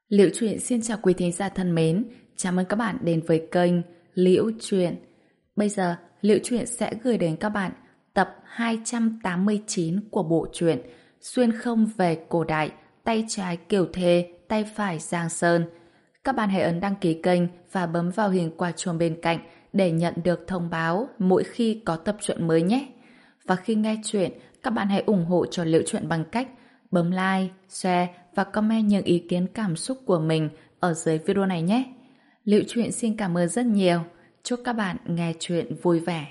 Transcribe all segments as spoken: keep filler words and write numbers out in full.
Liễu Chuyện xin chào quý thính giả thân mến, chào mừng các bạn đến với kênh Liễu Chuyện. Bây giờ, Liễu Chuyện sẽ gửi đến các bạn tập hai trăm tám mươi chín của bộ truyện Xuyên không về cổ đại, tay trái Kiều Thê, tay phải Giang Sơn. Các bạn hãy ấn đăng ký kênh và bấm vào hình quả chuông bên cạnh để nhận được thông báo mỗi khi có tập truyện mới nhé. Và khi nghe chuyện, các bạn hãy ủng hộ cho Liễu Chuyện bằng cách bấm like, share và comment những ý kiến cảm xúc của mình ở dưới video này nhé. Liễu Chuyện xin cảm ơn rất nhiều. Chúc các bạn nghe chuyện vui vẻ.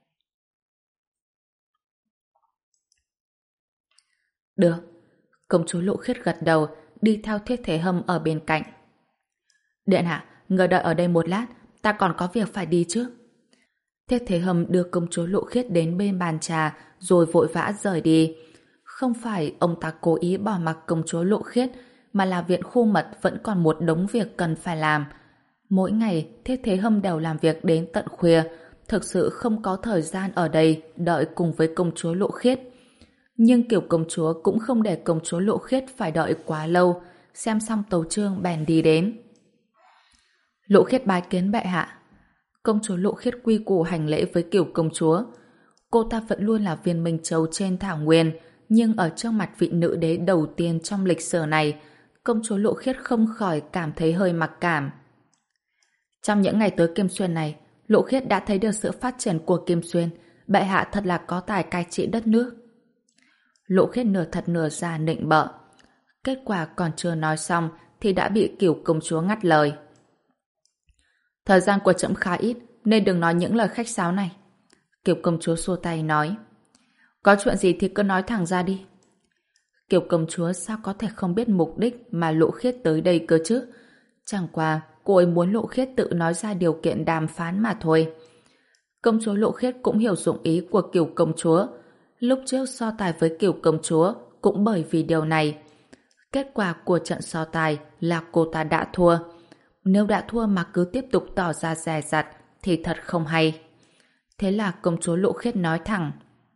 Được. Công chúa Lộ Khiết gật đầu, đi theo Thiết Thế Hâm ở bên cạnh. Điện hạ, người đợi ở đây một lát, ta còn có việc phải đi trước. Thiết Thế Hâm đưa công chúa Lộ Khiết đến bên bàn trà rồi vội vã rời đi. Không phải ông ta cố ý bỏ mặc công chúa Lộ Khiết, mà là viện khu mật vẫn còn một đống việc cần phải làm. Mỗi ngày, Thiết Thế Hâm đều làm việc đến tận khuya, thực sự không có thời gian ở đây đợi cùng với công chúa Lộ Khiết. Nhưng kiểu công chúa cũng không để công chúa Lộ Khiết phải đợi quá lâu, xem xong tấu chương bèn đi đến. Lộ Khiết bái kiến bệ hạ. Công chúa Lộ Khiết quy củ hành lễ với kiểu công chúa. Cô ta vẫn luôn là viên minh châu trên thảo nguyên, nhưng ở trước mặt vị nữ đế đầu tiên trong lịch sử này, công chúa Lộ Khiết không khỏi cảm thấy hơi mặc cảm. Trong những ngày tới Kim Xuyên này, Lộ Khiết đã thấy được sự phát triển của Kim Xuyên. Bệ hạ thật là có tài cai trị đất nước. Lộ Khiết nửa thật nửa giả nịnh bợ. Kết quả còn chưa nói xong thì đã bị kiểu công chúa ngắt lời. Thời gian của trẫm khá ít, nên đừng nói những lời khách sáo này. Kiểu công chúa xua tay nói. Có chuyện gì thì cứ nói thẳng ra đi. Kiểu công chúa sao có thể không biết mục đích mà Lộ Khiết tới đây cơ chứ? Chẳng qua cô ấy muốn Lộ Khiết tự nói ra điều kiện đàm phán mà thôi. Công chúa Lộ Khiết cũng hiểu dụng ý của kiểu công chúa. Lúc trước so tài với kiểu công chúa cũng bởi vì điều này. Kết quả của trận so tài là cô ta đã thua. Nếu đã thua mà cứ tiếp tục tỏ ra dè dặt thì thật không hay. Thế là công chúa Lộ Khiết nói thẳng.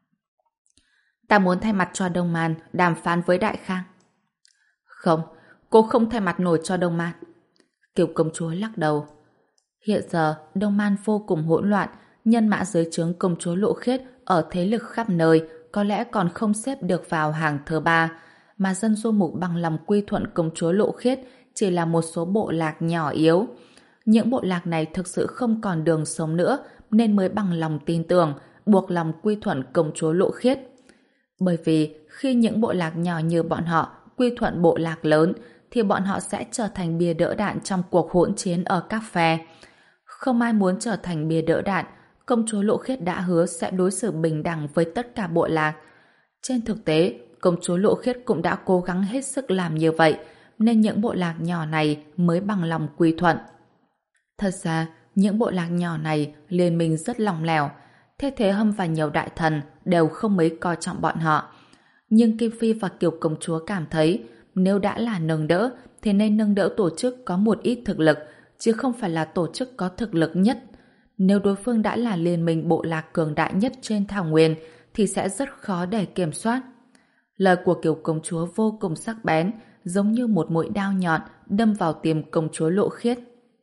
Ta muốn thay mặt cho Đông Man đàm phán với Đại Khang. Không, cô không thay mặt nổi cho Đông Man. Kiều công chúa lắc đầu. Hiện giờ Đông Man vô cùng hỗn loạn, nhân mã dưới trướng công chúa Lộ Khiết ở thế lực khắp nơi có lẽ còn không xếp được vào hàng thứ ba, mà dân du mục bằng lòng quy thuận công chúa Lộ Khiết chỉ là một số bộ lạc nhỏ yếu. Những bộ lạc này thực sự không còn đường sống nữa nên mới bằng lòng tin tưởng, buộc lòng quy thuận công chúa Lộ Khiết. Bởi vì khi những bộ lạc nhỏ như bọn họ quy thuận bộ lạc lớn thì bọn họ sẽ trở thành bia đỡ đạn trong cuộc hỗn chiến ở các phe. Không ai muốn trở thành bia đỡ đạn, công chúa Lộ Khiết đã hứa sẽ đối xử bình đẳng với tất cả bộ lạc. Trên thực tế, công chúa Lộ Khiết cũng đã cố gắng hết sức làm như vậy, nên những bộ lạc nhỏ này mới bằng lòng quy thuận. Thật ra, những bộ lạc nhỏ này liên minh rất lỏng lẻo. Thế Thế Hâm và nhiều đại thần đều không mấy coi trọng bọn họ. Nhưng Kim Phi và Kiều công chúa cảm thấy nếu đã là nâng đỡ thì nên nâng đỡ tổ chức có một ít thực lực, chứ không phải là tổ chức có thực lực nhất. Nếu đối phương đã là liên minh bộ lạc cường đại nhất trên thảo nguyên thì sẽ rất khó để kiểm soát. Lời của Kiều công chúa vô cùng sắc bén, giống như một mũi đao nhọn đâm vào tim công chúa Lộ Khiết.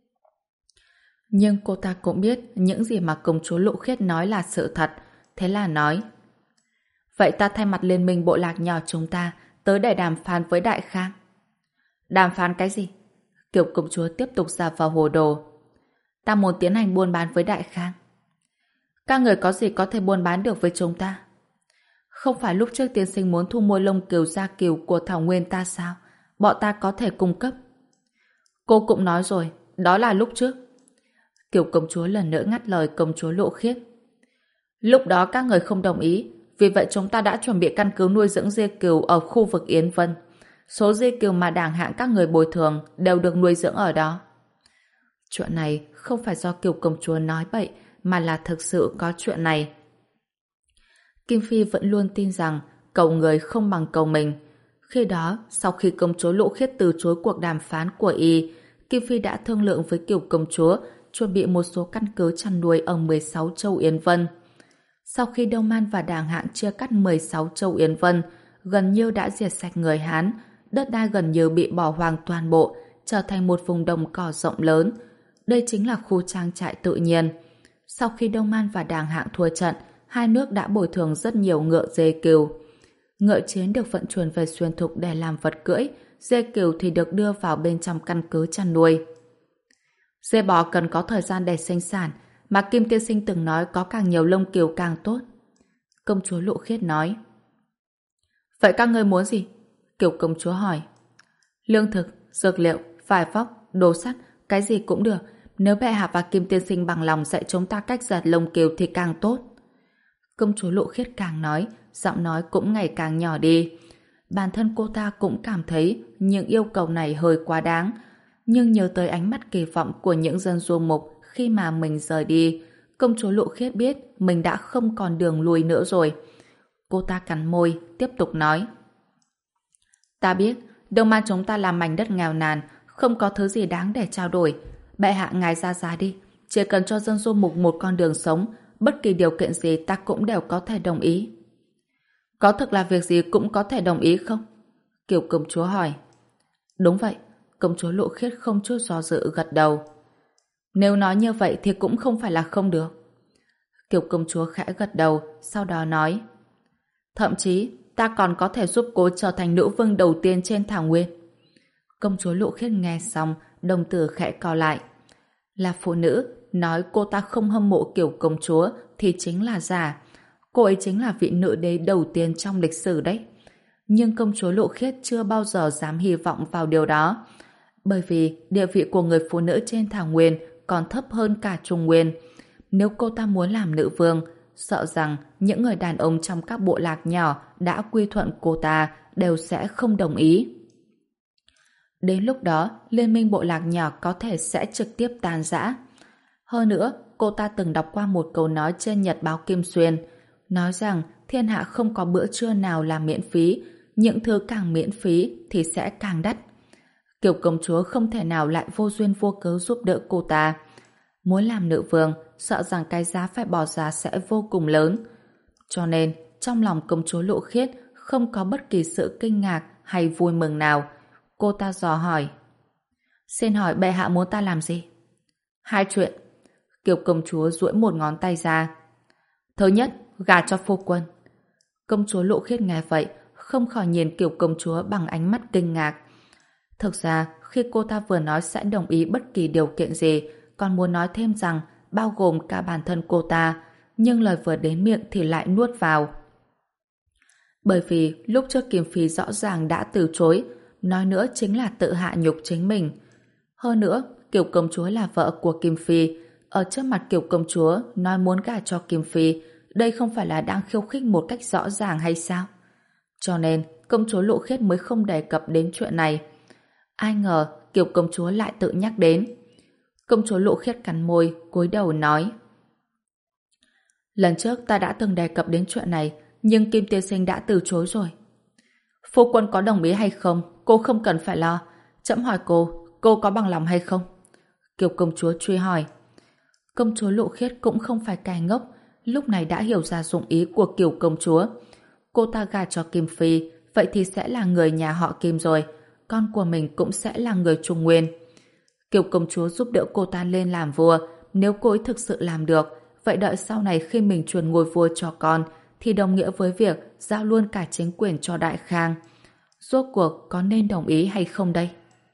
Nhưng cô ta cũng biết những gì mà công chúa Lộ Khiết nói là sự thật, thế là nói. Vậy ta thay mặt liên minh bộ lạc nhỏ chúng ta tới để đàm phán với Đại Khang. Đàm phán cái gì? Kiều công chúa tiếp tục ra vào hồ đồ. Ta muốn tiến hành buôn bán với Đại Khang. Các người có gì có thể buôn bán được với chúng ta? Không phải lúc trước tiên sinh muốn thu mua lông cừu da cừu của thảo nguyên ta sao? Bọn ta có thể cung cấp. Cô cũng nói rồi, đó là lúc trước. Kiều công chúa lần nữa ngắt lời công chúa Lộ Khiết. Lúc đó các người không đồng ý, vì vậy chúng ta đã chuẩn bị căn cứ nuôi dưỡng dê cừu ở khu vực Yến Vân. Số dê cừu mà đảng hạng các người bồi thường đều được nuôi dưỡng ở đó. Chuyện này không phải do Kiều công chúa nói bậy, mà là thực sự có chuyện này. Kim Phi vẫn luôn tin rằng cầu người không bằng cầu mình. Khi đó, sau khi công chúa Lộ Khiết từ chối cuộc đàm phán của y, Kim Phi đã thương lượng với Kiều công chúa chuẩn bị một số căn cứ chăn nuôi ở mười sáu châu Yến Vân. Sau khi Đông Man và Đàng Hạng chia cắt mười sáu châu Yến Vân, gần như đã diệt sạch người Hán, đất đai gần như bị bỏ hoang toàn bộ, trở thành một vùng đồng cỏ rộng lớn. Đây chính là khu trang trại tự nhiên. Sau khi Đông Man và Đàng Hạng thua trận, hai nước đã bồi thường rất nhiều ngựa dê cừu. Ngựa chiến được vận chuyển về Xuyên Thục để làm vật cưỡi, dê cừu thì được đưa vào bên trong căn cứ chăn nuôi. Dê bò cần có thời gian để sinh sản, mà Kim Tiên Sinh từng nói có càng nhiều lông cừu càng tốt. Công chúa Lộ Khiết nói. Vậy các ngươi muốn gì? Kiều công chúa hỏi. Lương thực, dược liệu, vải vóc, đồ sắt, cái gì cũng được. Nếu bệ hạ và Kim Tiên Sinh bằng lòng dạy chúng ta cách giật lông cừu thì càng tốt. Công chúa Lộ Khiết càng nói, giọng nói cũng ngày càng nhỏ đi. Bản thân cô ta cũng cảm thấy những yêu cầu này hơi quá đáng, nhưng nhớ tới ánh mắt kỳ vọng của những dân du mục khi mà mình rời đi, công chúa Lộ Khiết biết mình đã không còn đường lui nữa rồi. Cô ta cắn môi, tiếp tục nói. Ta biết, Đông Man chúng ta là mảnh đất nghèo nàn, không có thứ gì đáng để trao đổi. Bệ hạ ngài ra giá đi, chỉ cần cho dân du mục một con đường sống, bất kỳ điều kiện gì ta cũng đều có thể đồng ý. Có thực là việc gì cũng có thể đồng ý không? Kiều công chúa hỏi. Đúng vậy, công chúa Lộ Khiết không chút do dự gật đầu. Nếu nói như vậy thì cũng không phải là không được. Kiều công chúa khẽ gật đầu, sau đó nói. Thậm chí, ta còn có thể giúp cô trở thành nữ vương đầu tiên trên thảo nguyên. Công chúa Lộ Khiết nghe xong, đồng tử khẽ co lại. Là phụ nữ, nói cô ta không hâm mộ Kiều công chúa thì chính là giả. Cô ấy chính là vị nữ đế đầu tiên trong lịch sử đấy. Nhưng công chúa Lộ Khiết chưa bao giờ dám hy vọng vào điều đó. Bởi vì địa vị của người phụ nữ trên thảo nguyên còn thấp hơn cả Trung Nguyên. Nếu cô ta muốn làm nữ vương, sợ rằng những người đàn ông trong các bộ lạc nhỏ đã quy thuận cô ta đều sẽ không đồng ý. Đến lúc đó, liên minh bộ lạc nhỏ có thể sẽ trực tiếp tan rã. Hơn nữa, cô ta từng đọc qua một câu nói trên nhật báo Kim Xuyên, nói rằng thiên hạ không có bữa trưa nào là miễn phí, những thứ càng miễn phí thì sẽ càng đắt. Kiều công chúa không thể nào lại vô duyên vô cớ giúp đỡ cô ta. Muốn làm nữ vương, sợ rằng cái giá phải bỏ ra sẽ vô cùng lớn. Cho nên, trong lòng công chúa Lộ Khiết không có bất kỳ sự kinh ngạc hay vui mừng nào. Cô ta dò hỏi. Xin hỏi bệ hạ muốn ta làm gì? Hai chuyện. Kiều công chúa duỗi một ngón tay ra. Thứ nhất, gả cho phu quân. Công chúa Lộ Khiết nghe vậy, không khỏi nhìn Kiều công chúa bằng ánh mắt kinh ngạc. Thực ra, khi cô ta vừa nói sẽ đồng ý bất kỳ điều kiện gì, còn muốn nói thêm rằng bao gồm cả bản thân cô ta, nhưng lời vừa đến miệng thì lại nuốt vào. Bởi vì lúc trước Kim Phi rõ ràng đã từ chối, nói nữa chính là tự hạ nhục chính mình. Hơn nữa, Kiều công chúa là vợ của Kim Phi, ở trước mặt Kiều công chúa nói muốn gả cho Kim Phi, đây không phải là đang khiêu khích một cách rõ ràng hay sao? Cho nên, công chúa Lộ Khiết mới không đề cập đến chuyện này. Ai ngờ, Kiều công chúa lại tự nhắc đến. Công chúa Lộ Khiết cắn môi, cúi đầu nói. Lần trước ta đã từng đề cập đến chuyện này, nhưng Kim tiên sinh đã từ chối rồi. Phu quân có đồng ý hay không, cô không cần phải lo. Trẫm hỏi cô, cô có bằng lòng hay không? Kiều công chúa truy hỏi. Công chúa Lộ Khiết cũng không phải cài ngốc, lúc này đã hiểu ra dụng ý của Kiều công chúa. Cô ta gả cho Kim Phi, vậy thì sẽ là người nhà họ Kim rồi, con của mình cũng sẽ là người Trung Nguyên. Kiều công chúa giúp đỡ cô ta lên làm vua, nếu cô ấy thực sự làm được, vậy đợi sau này khi mình truyền ngôi vua cho con, thì đồng nghĩa với việc giao luôn cả chính quyền cho Đại Khang. Rốt cuộc có nên đồng ý hay không đây?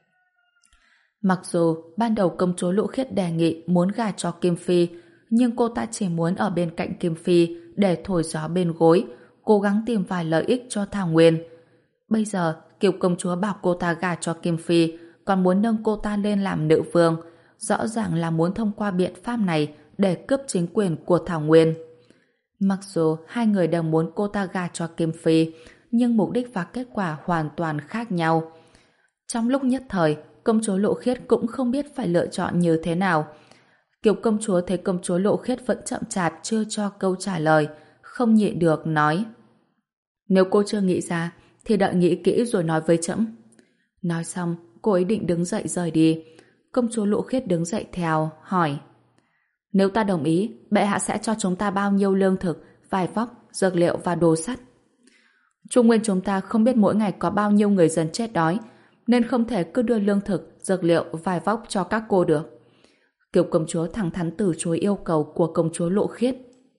Mặc dù ban đầu công chúa Lộ Khiết đề nghị muốn gả cho Kim Phi, nhưng cô ta chỉ muốn ở bên cạnh Kim Phi để thổi gió bên gối, cố gắng tìm vài lợi ích cho Thảo Nguyên. Bây giờ, Kiều công chúa bảo cô ta gả cho Kim Phi, còn muốn nâng cô ta lên làm nữ vương, rõ ràng là muốn thông qua biện pháp này để cướp chính quyền của Thảo Nguyên. Mặc dù hai người đều muốn cô ta gả cho Kim Phi, nhưng mục đích và kết quả hoàn toàn khác nhau. Trong lúc nhất thời, công chúa Lộ Khiết cũng không biết phải lựa chọn như thế nào. Kiều công chúa thấy công chúa Lộ Khiết vẫn chậm chạp chưa cho câu trả lời, không nhịn được nói. Nếu cô chưa nghĩ ra, thì đợi nghĩ kỹ rồi nói với trẫm. Nói xong, cô ấy định đứng dậy rời đi. Công chúa Lộ Khiết đứng dậy theo, hỏi. Nếu ta đồng ý, bệ hạ sẽ cho chúng ta bao nhiêu lương thực, vải vóc, dược liệu và đồ sắt? Trung Nguyên chúng ta không biết mỗi ngày có bao nhiêu người dân chết đói. nên không thể cứ đưa lương thực, dược liệu, vải vóc cho các cô được. Kiều công chúa thẳng thắn từ chối yêu cầu của công chúa Lộ Khiết.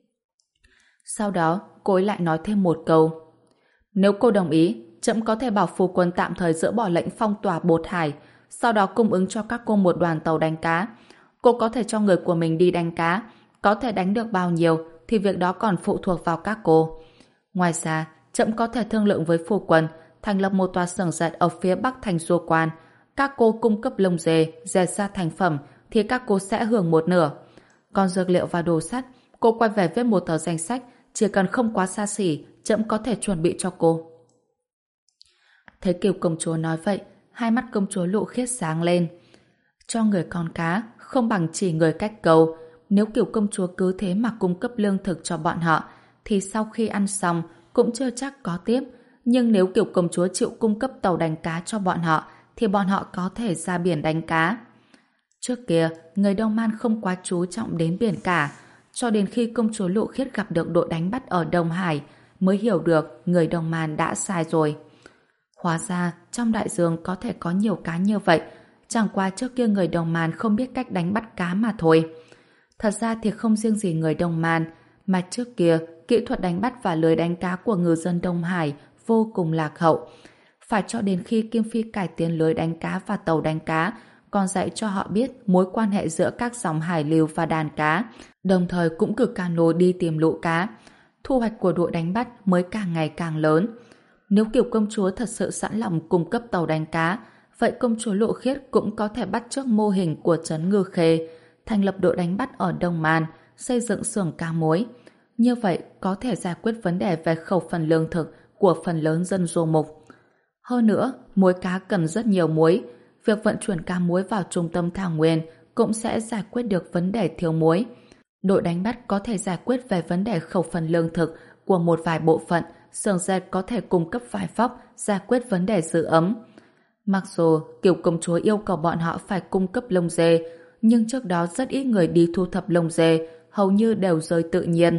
Sau đó, cô ấy lại nói thêm một câu. Nếu cô đồng ý, trẫm có thể bảo phu quân tạm thời dỡ bỏ lệnh phong tỏa Bột Hải, sau đó cung ứng cho các cô một đoàn tàu đánh cá. Cô có thể cho người của mình đi đánh cá, có thể đánh được bao nhiêu thì việc đó còn phụ thuộc vào các cô. Ngoài ra, trẫm có thể thương lượng với phu quân thành lập một tòa xưởng dệt ở phía bắc thành Du Quan. Các cô cung cấp lông dê, dệt ra thành phẩm thì các cô sẽ hưởng một nửa. Còn dược liệu và đồ sắt, cô quay về viết một tờ danh sách, chỉ cần không quá xa xỉ, trẫm có thể chuẩn bị cho cô. Thấy Kiều công chúa nói vậy, hai mắt công chúa Lộ Khiết sáng lên. Cho người con cá, không bằng chỉ người cách câu. Nếu Kiều công chúa cứ thế mà cung cấp lương thực cho bọn họ, thì sau khi ăn xong cũng chưa chắc có tiếp. Nhưng nếu Kiều công chúa chịu cung cấp tàu đánh cá cho bọn họ, thì bọn họ có thể ra biển đánh cá. Trước kia, người Đông Man không quá chú trọng đến biển cả, cho đến khi công chúa Lộ Khiết gặp được đội đánh bắt ở Đông Hải, mới hiểu được người Đông Man đã sai rồi. Hóa ra, trong đại dương có thể có nhiều cá như vậy, chẳng qua trước kia người Đông Man không biết cách đánh bắt cá mà thôi. Thật ra thì không riêng gì người Đông Man, mà trước kia, kỹ thuật đánh bắt và lưới đánh cá của ngư dân Đông Hải vô cùng lạc hậu. Phải cho đến khi Kim Phi cải tiến lưới đánh cá và tàu đánh cá, còn dạy cho họ biết mối quan hệ giữa các dòng hải lưu và đàn cá, đồng thời cũng cử cano đi tìm lũ cá. Thu hoạch của đội đánh bắt mới càng ngày càng lớn. Nếu Kiều công chúa thật sự sẵn lòng cung cấp tàu đánh cá, vậy công chúa Lộ Khiết cũng có thể bắt chước mô hình của trấn Ngư Khê, thành lập đội đánh bắt ở Đông Man, xây dựng xưởng cá muối. Như vậy có thể giải quyết vấn đề về khẩu phần lương thực của phần lớn dân du mục. Hơn nữa, muối cá cần rất nhiều muối. Việc vận chuyển cá muối vào trung tâm thảo nguyên cũng sẽ giải quyết được vấn đề thiếu muối. Đội đánh bắt có thể giải quyết về vấn đề khẩu phần lương thực của một vài bộ phận, xưởng dệt có thể cung cấp vải vóc, giải quyết vấn đề giữ ấm. Mặc dù Kiều công chúa yêu cầu bọn họ phải cung cấp lông dê, nhưng trước đó rất ít người đi thu thập lông dê, hầu như đều rơi tự nhiên.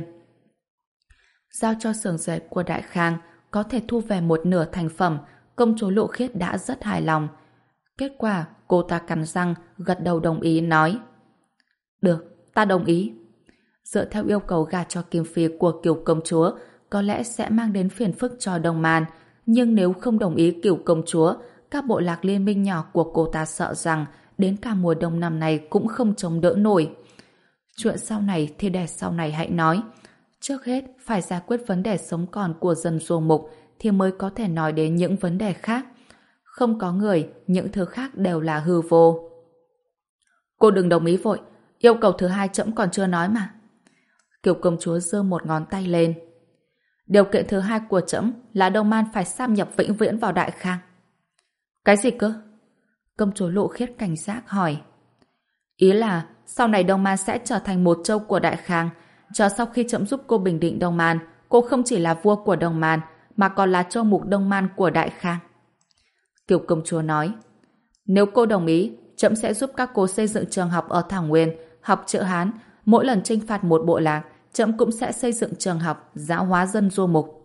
Giao cho xưởng dệt của Đại Khang có thể thu về một nửa thành phẩm, công chúa Lộ Khiết đã rất hài lòng. Kết quả, cô ta cắn răng, gật đầu đồng ý nói. Được, ta đồng ý. Dựa theo yêu cầu gả cho Kim Phi của Kiều công chúa, có lẽ sẽ mang đến phiền phức cho Đông Man, nhưng nếu không đồng ý Kiều công chúa, các bộ lạc liên minh nhỏ của cô ta sợ rằng đến cả mùa đông năm này cũng không chống đỡ nổi. Chuyện sau này thì để sau này hãy nói. Trước hết, phải giải quyết vấn đề sống còn của dân du mục thì mới có thể nói đến những vấn đề khác. Không có người, những thứ khác đều là hư vô. Cô đừng đồng ý vội, yêu cầu thứ hai trẫm còn chưa nói mà. Kiều công chúa giơ một ngón tay lên. Điều kiện thứ hai của trẫm là Đông Man phải sáp nhập vĩnh viễn vào Đại Khang. Cái gì cơ? Công chúa Lộ Khiết cảnh giác hỏi. Ý là sau này Đông Man sẽ trở thành một châu của Đại Khang, chờ sau khi trẫm giúp cô bình định Đông Man, cô không chỉ là vua của Đông Man mà còn là châu mục Đông Man của Đại Khang. Kiều công chúa nói, nếu cô đồng ý, trẫm sẽ giúp các cô xây dựng trường học ở Thảo Nguyên, học chữ Hán, mỗi lần chinh phạt một bộ lạc, trẫm cũng sẽ xây dựng trường học, giáo hóa dân du mục.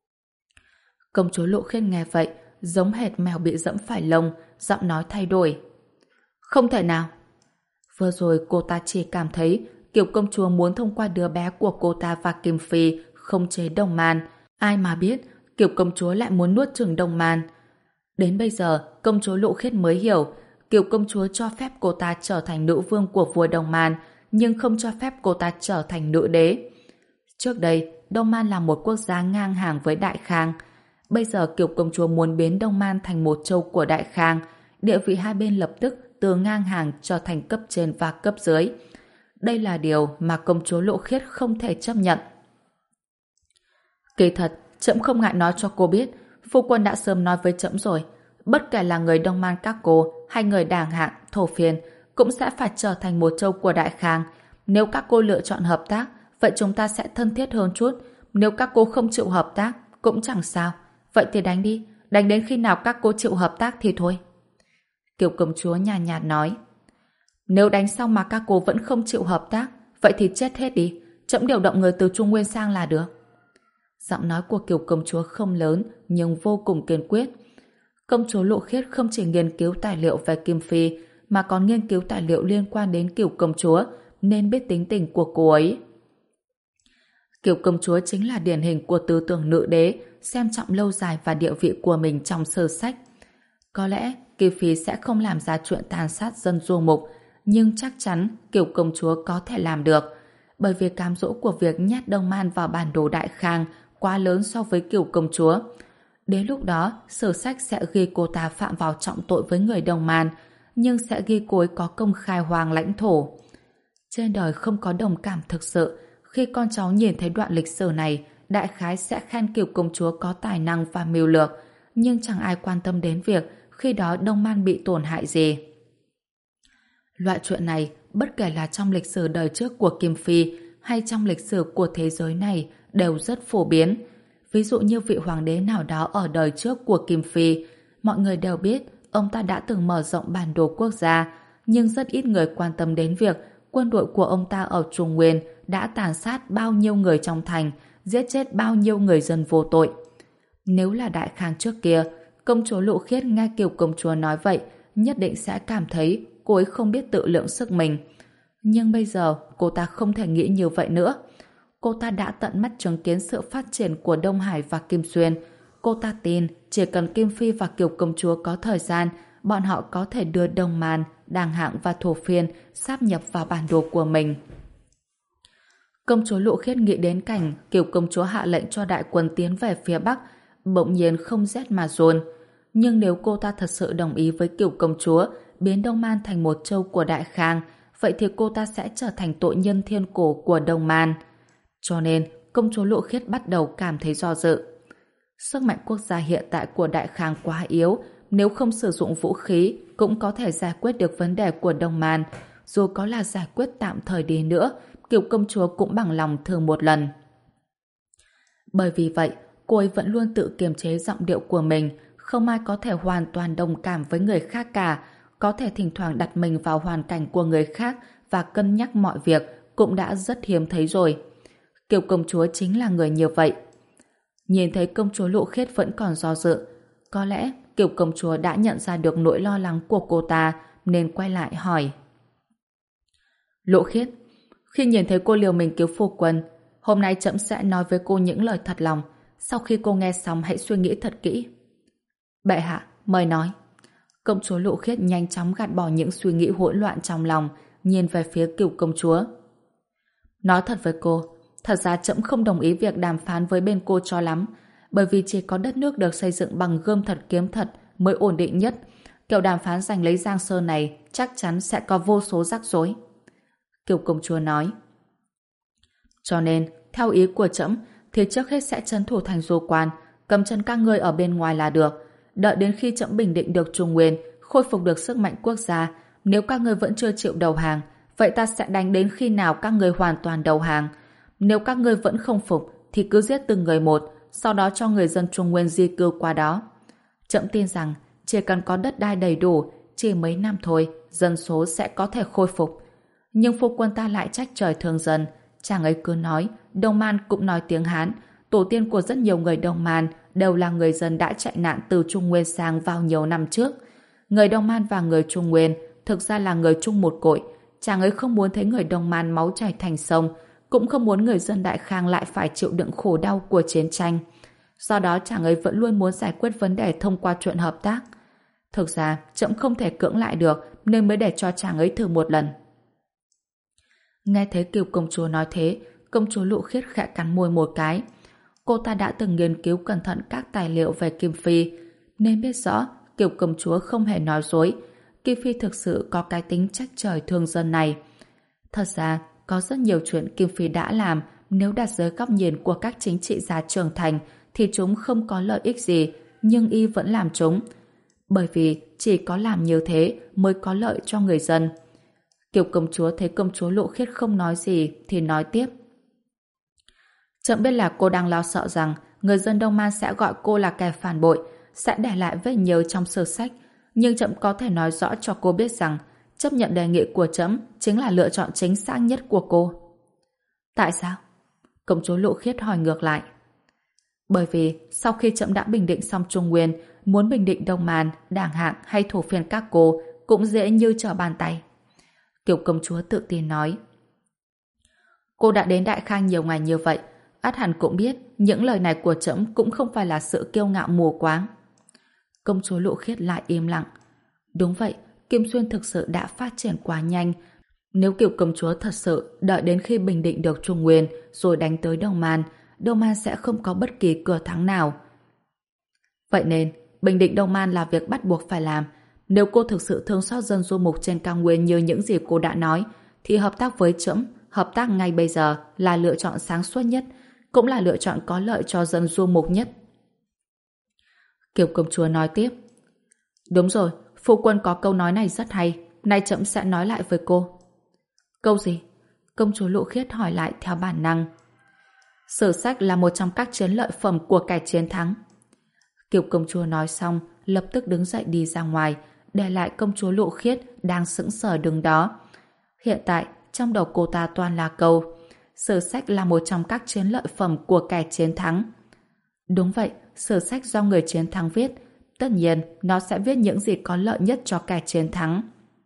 Công chúa Lộ Khiết nghe vậy, giống hệt mèo bị dẫm phải lông, giọng nói thay đổi. Không thể nào. Vừa rồi cô ta chỉ cảm thấy Kiều công chúa muốn thông qua đứa bé của cô ta và Kim Phi khống chế Đông Man. Ai mà biết Kiều công chúa lại muốn nuốt chửng Đông Man. Đến bây giờ, công chúa Lộ Khiết mới hiểu Kiều công chúa cho phép cô ta trở thành nữ vương của vua Đông Man, nhưng không cho phép cô ta trở thành nữ đế. Trước đây, Đông Man là một quốc gia ngang hàng với Đại Khang. Bây giờ Kiều công chúa muốn biến Đông Man thành một châu của Đại Khang, địa vị hai bên lập tức từ ngang hàng trở thành cấp trên và cấp dưới. Đây là điều mà công chúa Lộ Khiết không thể chấp nhận. Kỳ thật, trẫm không ngại nói cho cô biết, phu quân đã sớm nói với trẫm rồi, bất kể là người Đông Man các cô hay người Đảng Hạng, Thổ Phiên cũng sẽ phải trở thành một châu của Đại Khang. Nếu các cô lựa chọn hợp tác, vậy chúng ta sẽ thân thiết hơn chút. Nếu các cô không chịu hợp tác, cũng chẳng sao. Vậy thì đánh đi, đánh đến khi nào các cô chịu hợp tác thì thôi. Kiều công chúa nhàn nhạt nói. Nếu đánh xong mà các cô vẫn không chịu hợp tác, vậy thì chết hết đi, trẫm điều động người từ Trung Nguyên sang là được. Giọng nói của Kiều công chúa không lớn nhưng vô cùng kiên quyết. Công chúa Lộ Khiết không chỉ nghiên cứu tài liệu về Kim Phi mà còn nghiên cứu tài liệu liên quan đến Cửu công chúa nên biết tính tình của cô ấy. Cửu công chúa chính là điển hình của tư tưởng nữ đế, xem trọng lâu dài và địa vị của mình trong sử sách. Có lẽ Kim Phi sẽ không làm ra chuyện tàn sát dân du mục, nhưng chắc chắn Cửu công chúa có thể làm được, bởi vì cám dỗ của việc nhét Đông Man vào bản đồ Đại Khang quá lớn so với Cửu công chúa. Đến lúc đó, sử sách sẽ ghi cô ta phạm vào trọng tội với người Đông Man, nhưng sẽ ghi cô ấy có công khai hoàng lãnh thổ. Trên đời không có đồng cảm thực sự. Khi con cháu nhìn thấy đoạn lịch sử này, đại khái sẽ khen Cửu công chúa có tài năng và mưu lược, nhưng chẳng ai quan tâm đến việc khi đó Đông Man bị tổn hại gì. Loại chuyện này, bất kể là trong lịch sử đời trước của Kim Phi hay trong lịch sử của thế giới này, đều rất phổ biến. Ví dụ như vị hoàng đế nào đó ở đời trước của Kim Phi, mọi người đều biết ông ta đã từng mở rộng bản đồ quốc gia, nhưng rất ít người quan tâm đến việc quân đội của ông ta ở Trung Nguyên đã tàn sát bao nhiêu người trong thành, giết chết bao nhiêu người dân vô tội. Nếu là Đại Khang trước kia, công chúa Lộ Khiết nghe Cửu công chúa nói vậy, nhất định sẽ cảm thấy cô ấy không biết tự lượng sức mình. Nhưng bây giờ, cô ta không thể nghĩ như vậy nữa. Cô ta đã tận mắt chứng kiến sự phát triển của Đông Hải và Kim Xuyên. Cô ta tin chỉ cần Kim Phi và Cửu công chúa có thời gian, bọn họ có thể đưa Đông Man, Đàng Hạng và Thổ Phiên sáp nhập vào bản đồ của mình. Công chúa Lộ Khiết nghĩ đến cảnh Cửu công chúa hạ lệnh cho đại quân tiến về phía Bắc, bỗng nhiên không rét mà run. Nhưng nếu cô ta thật sự đồng ý với Cửu công chúa biến Đông Man thành một châu của Đại Khang, vậy thì cô ta sẽ trở thành tội nhân thiên cổ của Đông Man. Cho nên, công chúa Lộ Khiết bắt đầu cảm thấy do dự. Sức mạnh quốc gia hiện tại của Đại Khang quá yếu, nếu không sử dụng vũ khí cũng có thể giải quyết được vấn đề của Đông Man. Dù có là giải quyết tạm thời đi nữa, Cửu công chúa cũng bằng lòng thử một lần. Bởi vì vậy, cô ấy vẫn luôn tự kiềm chế giọng điệu của mình, không ai có thể hoàn toàn đồng cảm với người khác cả, có thể thỉnh thoảng đặt mình vào hoàn cảnh của người khác và cân nhắc mọi việc cũng đã rất hiếm thấy rồi. Cửu công chúa chính là người như vậy. Nhìn thấy công chúa Lộ Khiết vẫn còn do dự, có lẽ Cửu công chúa đã nhận ra được nỗi lo lắng của cô ta nên quay lại hỏi. Lộ Khiết, khi nhìn thấy cô liều mình cứu phu quân, hôm nay trẫm sẽ nói với cô những lời thật lòng. Sau khi cô nghe xong hãy suy nghĩ thật kỹ. Bệ hạ, mời nói. Công chúa Lộ Khiết nhanh chóng gạt bỏ những suy nghĩ hỗn loạn trong lòng, nhìn về phía Cửu công chúa. Nói thật với cô, thật ra trẫm không đồng ý việc đàm phán với bên cô cho lắm, bởi vì chỉ có đất nước được xây dựng bằng gươm thật kiếm thật mới ổn định nhất. Kiểu đàm phán giành lấy Giang Sơn này chắc chắn sẽ có vô số rắc rối. Cửu công chúa nói. Cho nên, theo ý của trẫm, thì trước hết sẽ trấn thủ thành Du Quan, cầm chân các ngươi ở bên ngoài là được. Đợi đến khi trẫm bình định được Trung Nguyên, khôi phục được sức mạnh quốc gia, nếu các ngươi vẫn chưa chịu đầu hàng, vậy ta sẽ đánh đến khi nào các ngươi hoàn toàn đầu hàng. Nếu các ngươi vẫn không phục, thì cứ giết từng người một, sau đó cho người dân Trung Nguyên di cư qua đó. Trẫm tin rằng, chỉ cần có đất đai đầy đủ, chỉ mấy năm thôi, dân số sẽ có thể khôi phục. Nhưng phu quân ta lại trách trời thương dân. Chàng ấy cứ nói, Đông Man cũng nói tiếng Hán, tổ tiên của rất nhiều người Đông Man đều là người dân đã chạy nạn từ Trung Nguyên sang vào nhiều năm trước. Người Đông Man và người Trung Nguyên thực ra là người chung một cội. Chàng ấy không muốn thấy người Đông Man máu chảy thành sông, cũng không muốn người dân Đại Khang lại phải chịu đựng khổ đau của chiến tranh. Do đó chàng ấy vẫn luôn muốn giải quyết vấn đề thông qua chuyện hợp tác. Thực ra, trẫm không thể cưỡng lại được nên mới để cho chàng ấy thử một lần. Nghe thấy Cửu công chúa nói thế, công chúa Lộ Khiết khẽ cắn môi một cái. Cô ta đã từng nghiên cứu cẩn thận các tài liệu về Kim Phi, nên biết rõ Cửu công chúa không hề nói dối. Kim Phi thực sự có cái tính trách trời thương dân này. Thật ra, có rất nhiều chuyện Kim Phi đã làm, nếu đặt dưới góc nhìn của các chính trị gia trưởng thành thì chúng không có lợi ích gì, nhưng y vẫn làm chúng. Bởi vì chỉ có làm như thế mới có lợi cho người dân. Cửu công chúa thấy công chúa Lộ Khiết không nói gì thì nói tiếp. Trẫm biết là cô đang lo sợ rằng người dân Đông Man sẽ gọi cô là kẻ phản bội, sẽ để lại vết nhơ trong sử sách, nhưng trẫm có thể nói rõ cho cô biết rằng chấp nhận đề nghị của trẫm chính là lựa chọn chính xác nhất của cô. Tại sao? Công chúa Lộ Khiết hỏi ngược lại. Bởi vì sau khi trẫm đã bình định xong Trung Nguyên, muốn bình định Đông Man, Đảng Hạng hay thổ phiên các cô cũng dễ như trở bàn tay. Kiều công chúa tự tin nói. Cô đã đến Đại Khang nhiều ngày như vậy, ắt hẳn cũng biết những lời này của trẫm cũng không phải là sự kiêu ngạo mù quáng. Công chúa Lộ Khiết lại im lặng. Đúng vậy, Kim Xuyên thực sự đã phát triển quá nhanh. Nếu Kiều công chúa thật sự đợi đến khi bình định được Trung Nguyên rồi đánh tới Đông Man, Đông Man sẽ không có bất kỳ cửa thắng nào. Vậy nên, bình định Đông Man là việc bắt buộc phải làm. Nếu cô thực sự thương xót dân du mục trên cao nguyên như những gì cô đã nói, thì hợp tác với trẫm, hợp tác ngay bây giờ là lựa chọn sáng suốt nhất, cũng là lựa chọn có lợi cho dân du mục nhất. Kiều công chúa nói tiếp. Đúng rồi, phu quân có câu nói này rất hay, nay trẫm sẽ nói lại với cô. Câu gì? Công chúa Lộ Khiết hỏi lại theo bản năng. Sử sách là một trong các chiến lợi phẩm của kẻ chiến thắng. Kiều công chúa nói xong, lập tức đứng dậy đi ra ngoài, để lại công chúa Lộ Khiết đang sững sờ đứng đó. Hiện tại, trong đầu cô ta toàn là câu sử sách là một trong các chiến lợi phẩm của kẻ chiến thắng. Đúng vậy, sử sách do người chiến thắng viết, tất nhiên nó sẽ viết những gì có lợi nhất cho kẻ chiến thắng.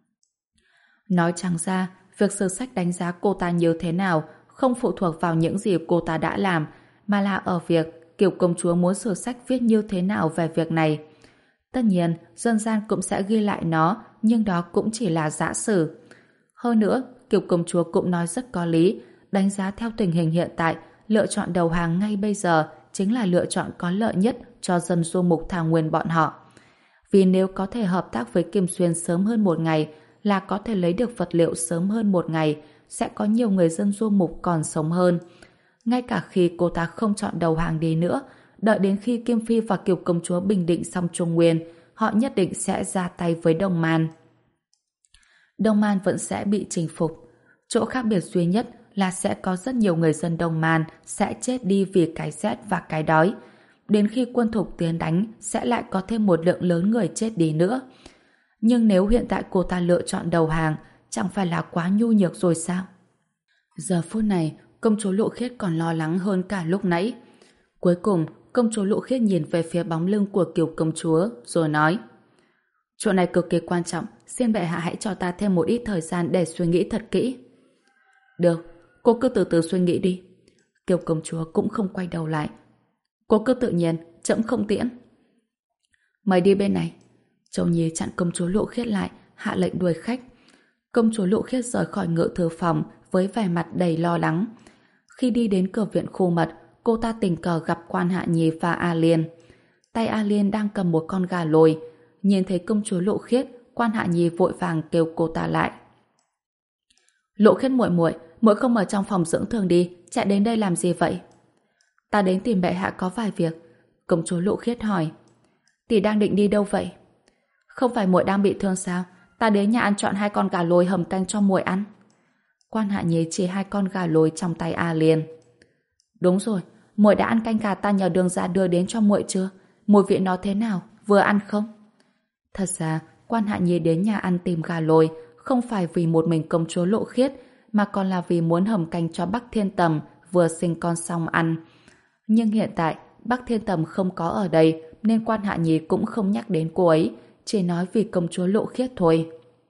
Nói chẳng ra, việc sử sách đánh giá cô ta như thế nào không phụ thuộc vào những gì cô ta đã làm, mà là ở việc Kiều công chúa muốn sử sách viết như thế nào về việc này. Tất nhiên, dân gian cũng sẽ ghi lại nó, nhưng đó cũng chỉ là giả sử. Hơn nữa, Kiều công chúa cũng nói rất có lý, đánh giá theo tình hình hiện tại, lựa chọn đầu hàng ngay bây giờ chính là lựa chọn có lợi nhất cho dân du mục Thảo Nguyên bọn họ. Vì nếu có thể hợp tác với Kim Xuyên sớm hơn một ngày, là có thể lấy được vật liệu sớm hơn một ngày, sẽ có nhiều người dân du mục còn sống hơn. Ngay cả khi cô ta không chọn đầu hàng đi nữa, đợi đến khi Kim Phi và Kiều công chúa bình định xong Trung Nguyên, họ nhất định sẽ ra tay với Đông Man. Đông Man vẫn sẽ bị chinh phục. Chỗ khác biệt duy nhất là sẽ có rất nhiều người dân Đông Man sẽ chết đi vì cái rét và cái đói. Đến khi quân thục tiến đánh, sẽ lại có thêm một lượng lớn người chết đi nữa. Nhưng nếu hiện tại cô ta lựa chọn đầu hàng, chẳng phải là quá nhu nhược rồi sao? Giờ phút này, công chúa Lộ Khiết còn lo lắng hơn cả lúc nãy. Cuối cùng, công chúa Lộ Khiết nhìn về phía bóng lưng của Kiều công chúa, rồi nói: Chuyện này cực kỳ quan trọng, xin bệ hạ hãy cho ta thêm một ít thời gian để suy nghĩ thật kỹ. Được, cô cứ từ từ suy nghĩ đi. Kiều công chúa cũng không quay đầu lại. Cô cứ tự nhiên, trẫm không tiễn. Mời đi bên này. Châu Nhi chặn công chúa Lộ Khiết lại, hạ lệnh đuổi khách. Công chúa Lộ Khiết rời khỏi ngự thư phòng với vẻ mặt đầy lo lắng. Khi đi đến cửa viện khu mật, cô ta tình cờ gặp Quan Hạ Nhi và A Liên. Tay A Liên đang cầm một con gà lồi. Nhìn thấy công chúa Lộ Khiết, Quan Hạ Nhi vội vàng kêu cô ta lại. Lộ Khiết muội muội, muội không ở trong phòng dưỡng thương đi, chạy đến đây làm gì vậy? Ta đến tìm bệ hạ có vài việc. Công chúa Lộ Khiết hỏi. Tỷ đang định đi đâu vậy? Không phải muội đang bị thương sao? Ta đến nhà ăn chọn hai con gà lồi hầm canh cho muội ăn. Quan Hạ Nhi chỉ hai con gà lồi trong tay A Liên. Đúng rồi, muội đã ăn canh gà ta nhờ đường gia đưa đến cho muội chưa? Mùi vị nó thế nào? Vừa ăn không? Thật ra, Quan Hạ Nhi đến nhà ăn tìm gà lồi không phải vì một mình công chúa Lộ Khiết, mà còn là vì muốn hầm canh cho Bắc Thiên Tầm vừa sinh con xong ăn. Nhưng hiện tại, Bắc Thiên Tầm không có ở đây, nên Quan Hạ Nhi cũng không nhắc đến cô ấy, chỉ nói vì công chúa Lộ Khiết thôi.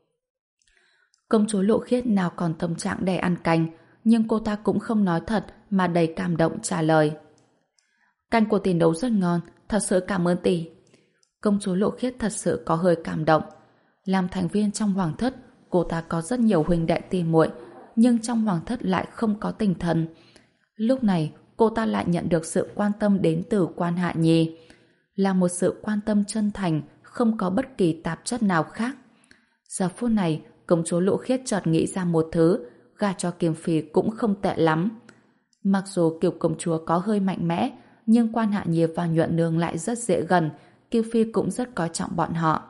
Công chúa Lộ Khiết nào còn tâm trạng để ăn canh, nhưng cô ta cũng không nói thật mà đầy cảm động trả lời. Canh của tỷ nấu rất ngon, thật sự cảm ơn tỷ. Công chúa Lộ Khiết thật sự có hơi cảm động. Làm thành viên trong hoàng thất, cô ta có rất nhiều huynh đệ tỷ muội, nhưng trong hoàng thất lại không có tình thân. Lúc này, cô ta lại nhận được sự quan tâm đến từ Quan Hạ Nhi. Là một sự quan tâm chân thành, không có bất kỳ tạp chất nào khác. Giờ phút này, công chúa Lộ Khiết chợt nghĩ ra một thứ, gả cho Kiều Phi cũng không tệ lắm. Mặc dù Kiều công chúa có hơi mạnh mẽ, nhưng Quan Hạ Nhi và Nhuận Nương lại rất dễ gần, Kiều Phi cũng rất coi trọng bọn họ.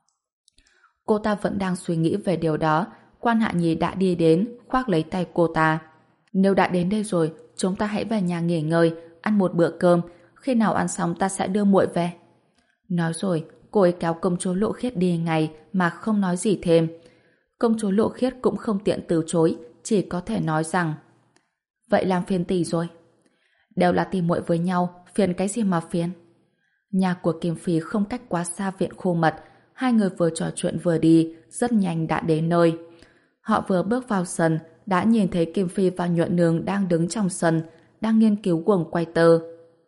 Cô ta vẫn đang suy nghĩ về điều đó, Quan Hạ Nhi đã đi đến, khoác lấy tay cô ta. Nếu đã đến đây rồi, chúng ta hãy về nhà nghỉ ngơi, ăn một bữa cơm, khi nào ăn xong ta sẽ đưa muội về. Nói rồi, cô ấy kéo công chúa Lộ Khiết đi ngay mà không nói gì thêm. Công chúa Lộ Khiết cũng không tiện từ chối, chỉ có thể nói rằng: Vậy làm phiền tỷ rồi. Đều là tỷ muội với nhau, phiền cái gì mà phiền? Nhà của Kim Phi không cách quá xa viện khu mật, hai người vừa trò chuyện vừa đi, rất nhanh đã đến nơi. Họ vừa bước vào sân, đã nhìn thấy Kim Phi và Nhuận Nương đang đứng trong sân, đang nghiên cứu guồng quay tơ.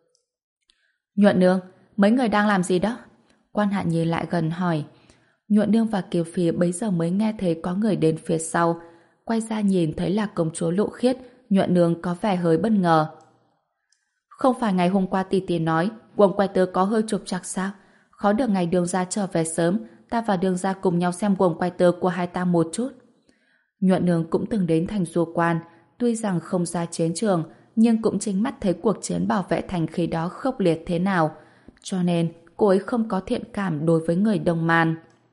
Nhuận Nương, mấy người đang làm gì đó? Quan Hạ Nhi lại gần hỏi. Nhuận Nương và Kiều Phi bấy giờ mới nghe thấy có người đến phía sau, quay ra nhìn thấy là công chúa Lộ Khiết. Nhuận Nương có vẻ hơi bất ngờ. Không phải ngày hôm qua tỷ tỷ nói guồng quay tơ có hơi trục trặc sao? Khó được ngày Đường gia trở về sớm, ta và Đường gia cùng nhau xem guồng quay tơ của hai ta một chút. Nhuận Nương cũng từng đến thành Du Quan, tuy rằng không ra chiến trường, nhưng cũng chính mắt thấy cuộc chiến bảo vệ thành khi đó khốc liệt thế nào, cho nên cô ấy không có thiện cảm đối với người Đông Man.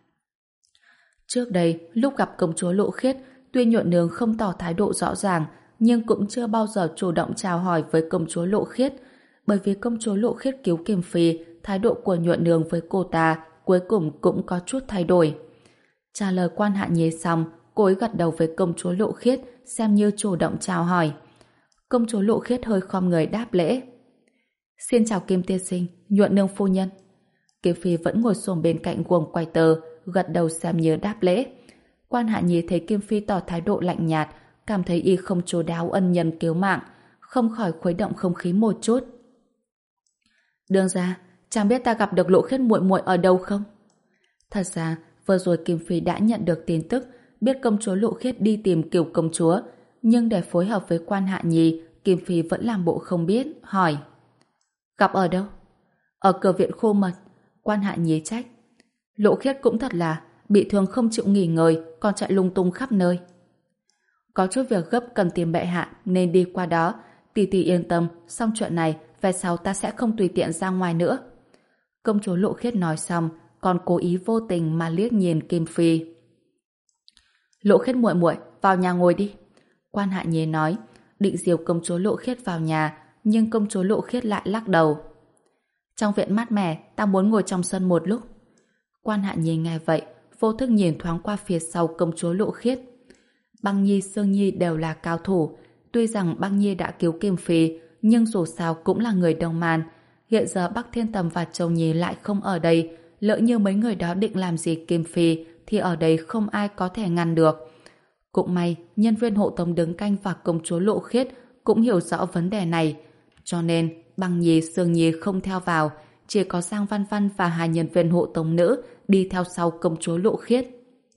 Trước đây, lúc gặp công chúa Lộ Khiết, tuy Nhuận Nương không tỏ thái độ rõ ràng, nhưng cũng chưa bao giờ chủ động chào hỏi với công chúa Lộ Khiết, bởi vì công chúa Lộ Khiết cứu Kim Phi, thái độ của Nhuận Nương với cô ta cuối cùng cũng có chút thay đổi. Trả lời Quan Hạ Nhi xong, cô ấy gật đầu với công chúa Lộ Khiết, xem như chủ động chào hỏi. Công chúa Lộ Khiết hơi khom người đáp lễ. Xin chào Kim tiên sinh, Nhuận Nương phu nhân. Kim Phi vẫn ngồi xổm bên cạnh guồng quay tơ, gật đầu xem như đáp lễ. Quan Hạ Nhi thấy Kim Phi tỏ thái độ lạnh nhạt, cảm thấy y không chu đáo ân nhân cứu mạng, không khỏi khuấy động không khí một chút. Đường ra, chàng biết ta gặp được Lộ Khiết muội muội ở đâu không? Thật ra, vừa rồi Kim Phi đã nhận được tin tức, biết công chúa Lộ Khiết đi tìm Kiều công chúa, nhưng để phối hợp với Quan Hạ Nhi, Kim Phi vẫn làm bộ không biết, hỏi. Gặp ở đâu? Ở cửa viện khô mật. Quan Hạ Nhi trách. Lộ Khiết cũng thật là bị thương không chịu nghỉ ngơi, còn chạy lung tung khắp nơi. Có chút việc gấp cần tìm bệ hạ nên đi qua đó. Tỷ tỷ yên tâm, xong chuyện này về sau ta sẽ không tùy tiện ra ngoài nữa. Công chúa Lộ Khiết nói xong, còn cố ý vô tình mà liếc nhìn Kim Phi. Lộ Khiết muội muội, vào nhà ngồi đi. Quan Hạ Nhi nói, định dìu công chúa Lộ Khiết vào nhà, nhưng công chúa Lộ Khiết lại lắc đầu. Trong viện mát mẻ, ta muốn ngồi trong sân một lúc. Quan Hạ Nhi nghe vậy, vô thức nhìn thoáng qua phía sau công chúa Lộ Khiết. Băng Nhi, Sương Nhi đều là cao thủ. Tuy rằng Băng Nhi đã cứu Kim Phi, nhưng dù sao cũng là người Đông Man. Hiện giờ Bắc Thiên Tầm và Châu Nhi lại không ở đây. Lỡ như mấy người đó định làm gì Kim Phi, thì ở đây không ai có thể ngăn được. Cũng may, nhân viên hộ tống đứng canh và công chúa Lộ Khiết cũng hiểu rõ vấn đề này. Cho nên, Băng Nhi, Sương Nhi không theo vào, chỉ có Giang Văn Văn và hai nhân viên hộ tống nữ đi theo sau công chúa Lộ Khiết.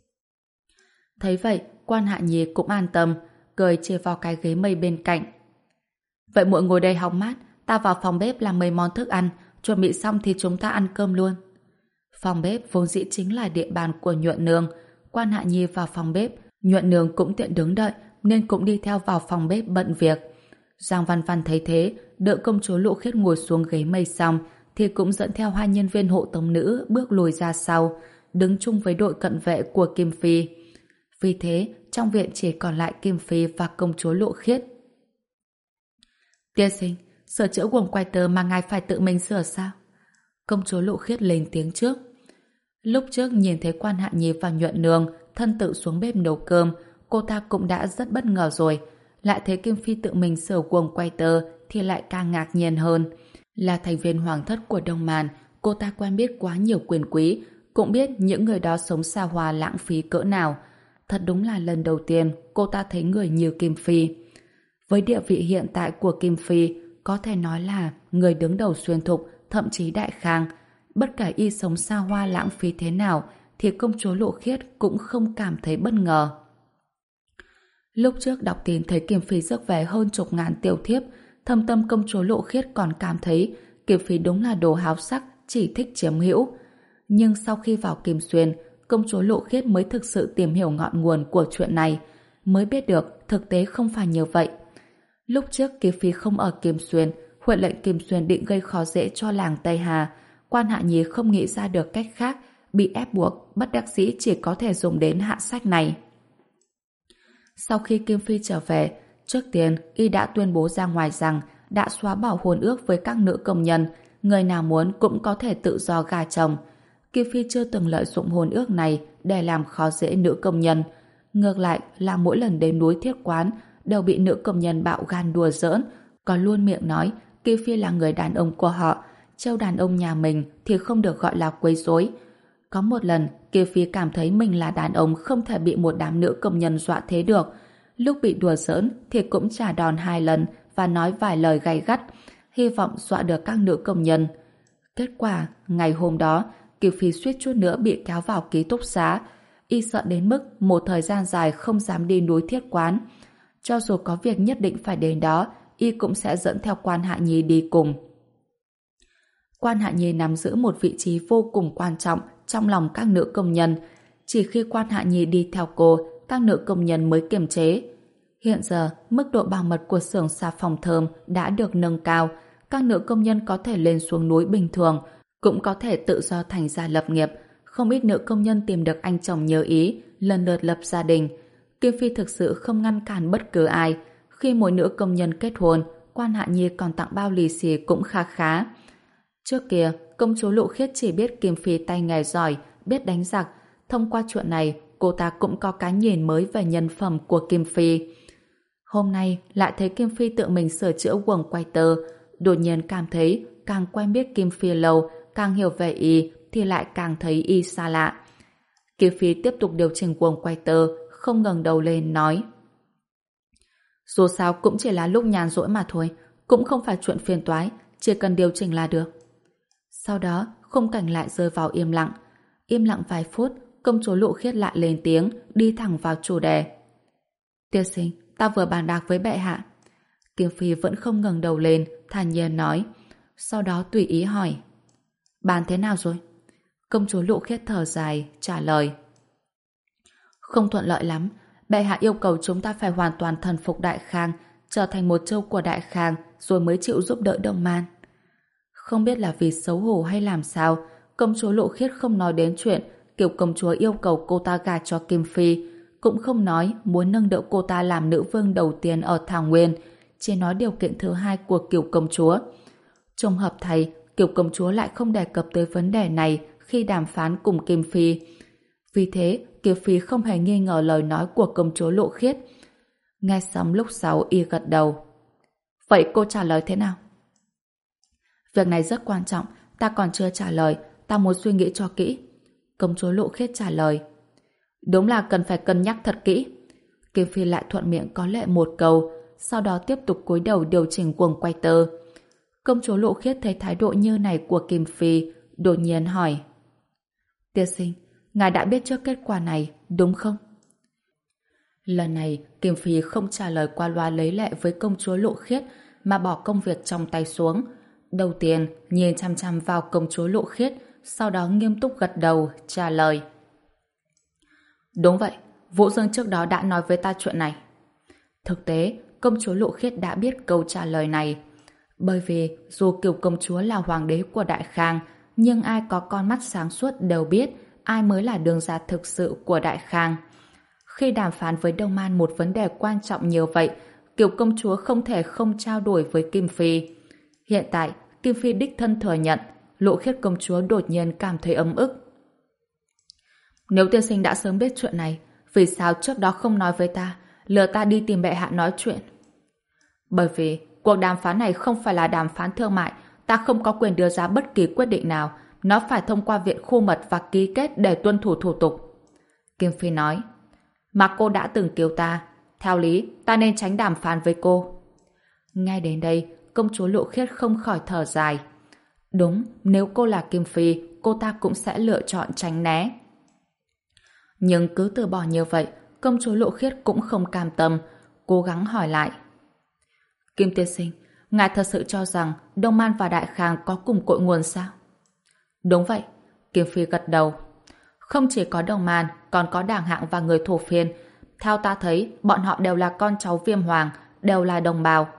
Thấy vậy, Quan Hạ Nhi cũng an tâm, cười chỉ vào cái ghế mây bên cạnh. Vậy muội ngồi đây hóng mát, ta vào phòng bếp làm mấy món thức ăn, chuẩn bị xong thì chúng ta ăn cơm luôn. Phòng bếp vốn dĩ chính là địa bàn của Nhuận Nương. Quan Hạ Nhi vào phòng bếp, Nhuận Nương cũng tiện đứng đợi nên cũng đi theo vào phòng bếp bận việc. Giang Văn Văn thấy thế, đợi công chúa Lộ Khiết ngồi xuống ghế mây xong thì cũng dẫn theo hai nhân viên hộ tống nữ bước lùi ra sau, đứng chung với đội cận vệ của Kim Phi. Vì thế, trong viện chỉ còn lại Kim Phi và công chúa Lộ Khiết. Tiên sinh, sửa chữa guồng quay tơ mà ngài phải tự mình sửa sao? Công chúa Lộ Khiết lên tiếng trước. Lúc trước nhìn thấy Quan Hạ Nhi và Nhuận Nương thân tự xuống bếp nấu cơm, cô ta cũng đã rất bất ngờ rồi. Lại thấy Kim Phi tự mình sửa guồng quay tơ thì lại càng ngạc nhiên hơn. Là thành viên hoàng thất của Đông Man, cô ta quen biết quá nhiều quyền quý, cũng biết những người đó sống xa hoa lãng phí cỡ nào. Thật đúng là lần đầu tiên cô ta thấy người như Kim Phi. Với địa vị hiện tại của Kim Phi, có thể nói là người đứng đầu xuyên thục, thậm chí đại khang. Bất kể y sống xa hoa lãng phí thế nào, thì công chúa Lộ Khiết cũng không cảm thấy bất ngờ. Lúc trước đọc tin thấy Kim Phi rước về hơn chục ngàn tiểu thiếp, thâm tâm công chúa Lộ Khiết còn cảm thấy Kim Phi đúng là đồ háo sắc, chỉ thích chiếm hữu. Nhưng sau khi vào Kim Xuyên, công chúa Lộ Khiết mới thực sự tìm hiểu ngọn nguồn của chuyện này, mới biết được thực tế không phải như vậy. Lúc trước Kim Phi không ở Kim Xuyên, huyện lệnh Kim Xuyên định gây khó dễ cho làng Tây Hà. Quan Hạ Nhi không nghĩ ra được cách khác, bị ép buộc, bất đắc dĩ chỉ có thể dùng đến hạ sách này. Sau khi Kim Phi trở về, trước tiên y đã tuyên bố ra ngoài rằng đã xóa bỏ hôn ước với các nữ công nhân, người nào muốn cũng có thể tự do gả chồng. Kim Phi chưa từng lợi dụng hôn ước này để làm khó dễ nữ công nhân. Ngược lại là mỗi lần đến núi Thiết Quán đều bị nữ công nhân bạo gan đùa giỡn, còn luôn miệng nói Kiều Phi là người đàn ông của họ, trêu đàn ông nhà mình thì không được gọi là quấy rối. Có một lần, Kiều Phi cảm thấy mình là đàn ông không thể bị một đám nữ công nhân dọa thế được. Lúc bị đùa giỡn thì cũng trả đòn hai lần và nói vài lời gay gắt, hy vọng dọa được các nữ công nhân. Kết quả, ngày hôm đó, Kiều Phi suýt chút nữa bị kéo vào ký túc xá. Y sợ đến mức một thời gian dài không dám đi núi Thiết Quán. Cho dù có việc nhất định phải đến đó, Y cũng sẽ dẫn theo Quan Hạ Nhi đi cùng. Quan Hạ Nhi nắm giữ một vị trí vô cùng quan trọng trong lòng các nữ công nhân. Chỉ khi Quan Hạ Nhi đi theo cô, các nữ công nhân mới kiềm chế. Hiện giờ, mức độ bảo mật của xưởng xà phòng thơm đã được nâng cao. Các nữ công nhân có thể lên xuống núi bình thường, cũng có thể tự do thành gia lập nghiệp. Không ít nữ công nhân tìm được anh chồng nhớ ý, lần lượt lập gia đình. Kim Phi thực sự không ngăn cản bất cứ ai. Khi mỗi nữ công nhân kết hôn, Quan Hạ Nhi còn tặng bao lì xì cũng kha khá. Trước kia, công chúa Lụ Khiết chỉ biết Kim Phi tay nghề giỏi, biết đánh giặc. Thông qua chuyện này, cô ta cũng có cái nhìn mới về nhân phẩm của Kim Phi. Hôm nay, lại thấy Kim Phi tự mình sửa chữa quầng quay tơ. Đột nhiên cảm thấy, càng quen biết Kim Phi lâu, càng hiểu về y, thì lại càng thấy y xa lạ. Kim Phi tiếp tục điều chỉnh quầng quay tơ, không ngẩng đầu lên, nói: dù sao cũng chỉ là lúc nhàn rỗi mà thôi, cũng không phải chuyện phiền toái, chỉ cần điều chỉnh là được. Sau đó, khung cảnh lại rơi vào im lặng. Im lặng vài phút, công chúa Lụ Khiết lại lên tiếng, đi thẳng vào chủ đề. Tiên sinh, ta vừa bàn bạc với bệ hạ. Kim Phi vẫn không ngẩng đầu lên, thản nhiên nói. Sau đó tùy ý hỏi: bàn thế nào rồi? Công chúa Lụ Khiết thở dài, trả lời: không thuận lợi lắm. Bệ hạ yêu cầu chúng ta phải hoàn toàn thần phục Đại Khang, trở thành một châu của Đại Khang, rồi mới chịu giúp đỡ Đông Man. Không biết là vì xấu hổ hay làm sao, công chúa Lụ Khiết không nói đến chuyện kiểu công chúa yêu cầu cô ta gả cho Kim Phi, cũng không nói muốn nâng đỡ cô ta làm nữ vương đầu tiên ở Thảo Nguyên, chỉ nói điều kiện thứ hai của kiểu công chúa. Trùng hợp thay, kiểu công chúa lại không đề cập tới vấn đề này khi đàm phán cùng Kim Phi. Vì thế, Kiều Phi không hề nghi ngờ lời nói của công chúa Lụ Khiết. Nghe xong lúc sau y gật đầu. Vậy cô trả lời thế nào? Việc này rất quan trọng, ta còn chưa trả lời, ta muốn suy nghĩ cho kỹ. Công chúa Lụ Khiết trả lời. Đúng là cần phải cân nhắc thật kỹ. Kiều Phi lại thuận miệng có lệ một câu, sau đó tiếp tục cúi đầu điều chỉnh quầng quay tơ. Công chúa Lụ Khiết thấy thái độ như này của Kim Phi, đột nhiên hỏi: tiên sinh, ngài đã biết trước kết quả này, đúng không? Lần này, Kim Phi không trả lời qua loa lấy lệ với công chúa Lụ Khiết, mà bỏ công việc trong tay xuống. Đầu tiên, nhìn chăm chăm vào công chúa Lụ Khiết, sau đó nghiêm túc gật đầu, trả lời. Đúng vậy, Vũ Dương trước đó đã nói với ta chuyện này. Thực tế, công chúa Lụ Khiết đã biết câu trả lời này. Bởi vì, dù Kiều công chúa là hoàng đế của Đại Khang, nhưng ai có con mắt sáng suốt đều biết ai mới là đường ra thực sự của Đại Khang. Khi đàm phán với Đông Man một vấn đề quan trọng như vậy, Kiều công chúa không thể không trao đổi với Kim Phi. Hiện tại, Kim Phi đích thân thừa nhận, Lụ Khiết công chúa đột nhiên cảm thấy ấm ức. Nếu tiên sinh đã sớm biết chuyện này, vì sao trước đó không nói với ta, lừa ta đi tìm bệ hạ nói chuyện? Bởi vì cuộc đàm phán này không phải là đàm phán thương mại, ta không có quyền đưa ra bất kỳ quyết định nào, nó phải thông qua viện khu mật và ký kết để tuân thủ thủ tục. Kim Phi nói. Mà cô đã từng cứu ta, theo lý ta nên tránh đàm phán với cô. Ngay đến đây, công chúa Lụ Khiết không khỏi thở dài. Đúng, nếu cô là Kim Phi, cô ta cũng sẽ lựa chọn tránh né. Nhưng cứ từ bỏ như vậy, công chúa Lụ Khiết cũng không cam tâm, cố gắng hỏi lại. Kim tiên sinh, ngài thật sự cho rằng Đông Man và Đại Khang có cùng cội nguồn sao? Đúng vậy, Kim Phi gật đầu. Không chỉ có Đông Man, còn có Đảng Hạng và người Thổ Phiên. Theo ta thấy, bọn họ đều là con cháu Viêm Hoàng, đều là đồng bào.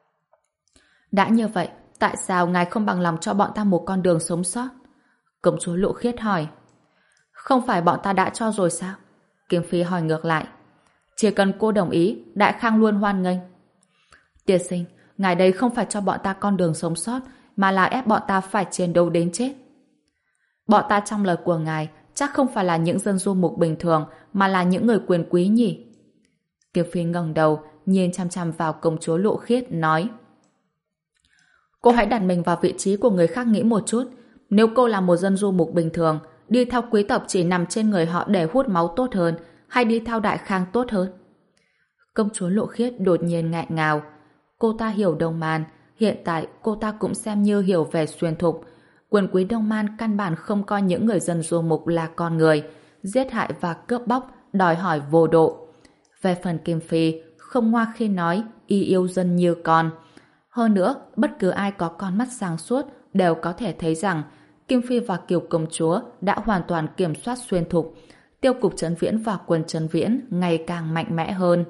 Đã như vậy, tại sao ngài không bằng lòng cho bọn ta một con đường sống sót? Công chúa Lụ Khiết hỏi. Không phải bọn ta đã cho rồi sao? Kim Phi hỏi ngược lại. Chỉ cần cô đồng ý, Đại Khang luôn hoan nghênh. Tiên sinh, ngài đây không phải cho bọn ta con đường sống sót, mà là ép bọn ta phải chiến đấu đến chết. Bọn ta trong lời của ngài chắc không phải là những dân du mục bình thường, mà là những người quyền quý nhỉ? Kiều Phi ngẩng đầu, nhìn chăm chăm vào công chúa Lụ Khiết, nói. Cô hãy đặt mình vào vị trí của người khác nghĩ một chút. Nếu cô là một dân du mục bình thường, đi theo quý tộc chỉ nằm trên người họ để hút máu tốt hơn, hay đi theo Đại Khang tốt hơn? Công chúa Lộ Khiết đột nhiên nghẹn ngào. Cô ta hiểu Đông Man, hiện tại cô ta cũng xem như hiểu về Xuyên Thục. Quyền quý Đông Man căn bản không coi những người dân du mục là con người, giết hại và cướp bóc, đòi hỏi vô độ. Về phần Kim Phi, không ngoa khi nói y yêu dân như con. Hơn nữa, bất cứ ai có con mắt sáng suốt đều có thể thấy rằng Kim Phi và Kiều công chúa đã hoàn toàn kiểm soát Xuyên Thục. Tiêu cục Trấn Viễn và quân Trấn Viễn ngày càng mạnh mẽ hơn.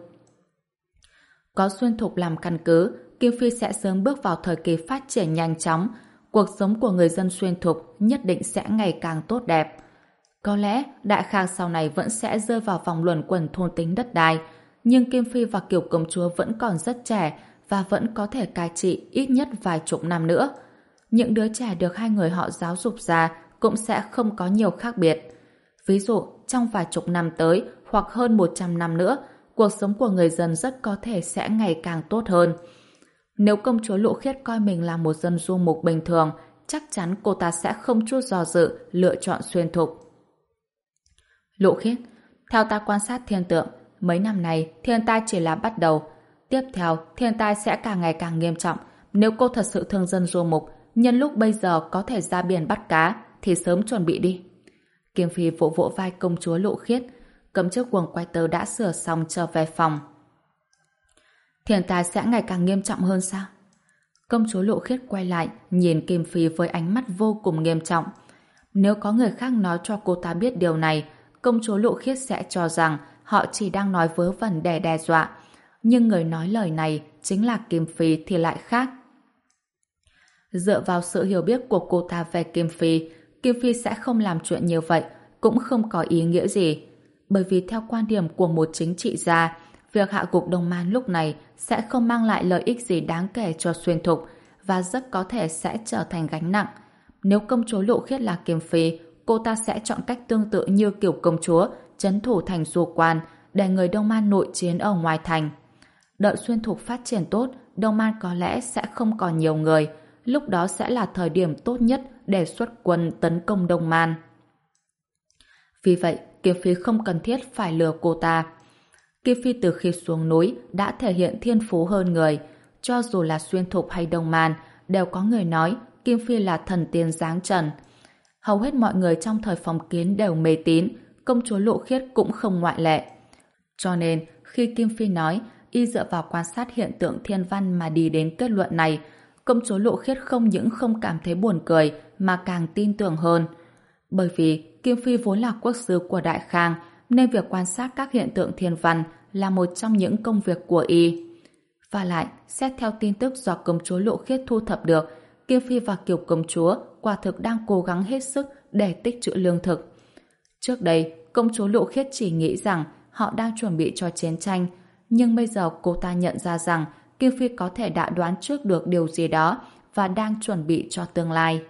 Có Xuyên Thục làm căn cứ, Kim Phi sẽ sớm bước vào thời kỳ phát triển nhanh chóng. Cuộc sống của người dân Xuyên Thục nhất định sẽ ngày càng tốt đẹp. Có lẽ Đại Khang sau này vẫn sẽ rơi vào vòng luẩn quẩn thôn tính đất đai, nhưng Kim Phi và Kiều công chúa vẫn còn rất trẻ và vẫn có thể cai trị ít nhất vài chục năm nữa. Những đứa trẻ được hai người họ giáo dục ra cũng sẽ không có nhiều khác biệt. Ví dụ, trong vài chục năm tới hoặc hơn một trăm năm nữa, cuộc sống của người dân rất có thể sẽ ngày càng tốt hơn. Nếu công chúa Lộ Khiết coi mình là một dân du mục bình thường, chắc chắn cô ta sẽ không chút do dự lựa chọn Xuyên Thục. Lộ Khiết, theo ta quan sát thiên tượng, mấy năm này thiên tai chỉ là bắt đầu. Tiếp theo, thiên tai sẽ càng ngày càng nghiêm trọng. Nếu cô thật sự thương dân du mục, nhân lúc bây giờ có thể ra biển bắt cá, thì sớm chuẩn bị đi. Kim Phi vỗ vỗ vai công chúa Lộ Khiết. Cầm chiếc quần quay tơ đã sửa xong trở về phòng. Thiên tai sẽ ngày càng nghiêm trọng hơn sao? Công chúa Lộ Khiết quay lại, nhìn Kim Phi với ánh mắt vô cùng nghiêm trọng. Nếu có người khác nói cho cô ta biết điều này, công chúa Lộ Khiết sẽ cho rằng họ chỉ đang nói vớ vẩn để đe dọa. Nhưng người nói lời này chính là Kim Phi thì lại khác. Dựa vào sự hiểu biết của cô ta về Kim Phi, Kim Phi sẽ không làm chuyện như vậy, cũng không có ý nghĩa gì. Bởi vì theo quan điểm của một chính trị gia, việc hạ gục Đông Man lúc này sẽ không mang lại lợi ích gì đáng kể cho Xuyên Thục và rất có thể sẽ trở thành gánh nặng. Nếu công chúa Lộ Khiết là Kim Phi, cô ta sẽ chọn cách tương tự như kiểu công chúa, trấn thủ thành Du Quan để người Đông Man nội chiến ở ngoài thành. Đợi Xuyên Thục phát triển tốt, Đông Man có lẽ sẽ không còn nhiều người. Lúc đó sẽ là thời điểm tốt nhất để xuất quân tấn công Đông Man. Vì vậy, Kim Phi không cần thiết phải lừa cô ta. Kim Phi từ khi xuống núi đã thể hiện thiên phú hơn người. Cho dù là Xuyên Thục hay Đông Man, đều có người nói Kim Phi là thần tiên giáng trần. Hầu hết mọi người trong thời phong kiến đều mê tín, công chúa Lộ Khiết cũng không ngoại lệ. Cho nên, khi Kim Phi nói y dựa vào quan sát hiện tượng thiên văn mà đi đến kết luận này, công chúa Lộ Khiết không những không cảm thấy buồn cười mà càng tin tưởng hơn. Bởi vì Kim Phi vốn là quốc sứ của Đại Khang, nên việc quan sát các hiện tượng thiên văn là một trong những công việc của y. Và lại, xét theo tin tức do công chúa Lộ Khiết thu thập được, Kim Phi và Kiều công chúa quả thực đang cố gắng hết sức để tích trữ lương thực. Trước đây, công chúa Lộ Khiết chỉ nghĩ rằng họ đang chuẩn bị cho chiến tranh, nhưng bây giờ cô ta nhận ra rằng Kim Phi có thể đã đoán trước được điều gì đó và đang chuẩn bị cho tương lai.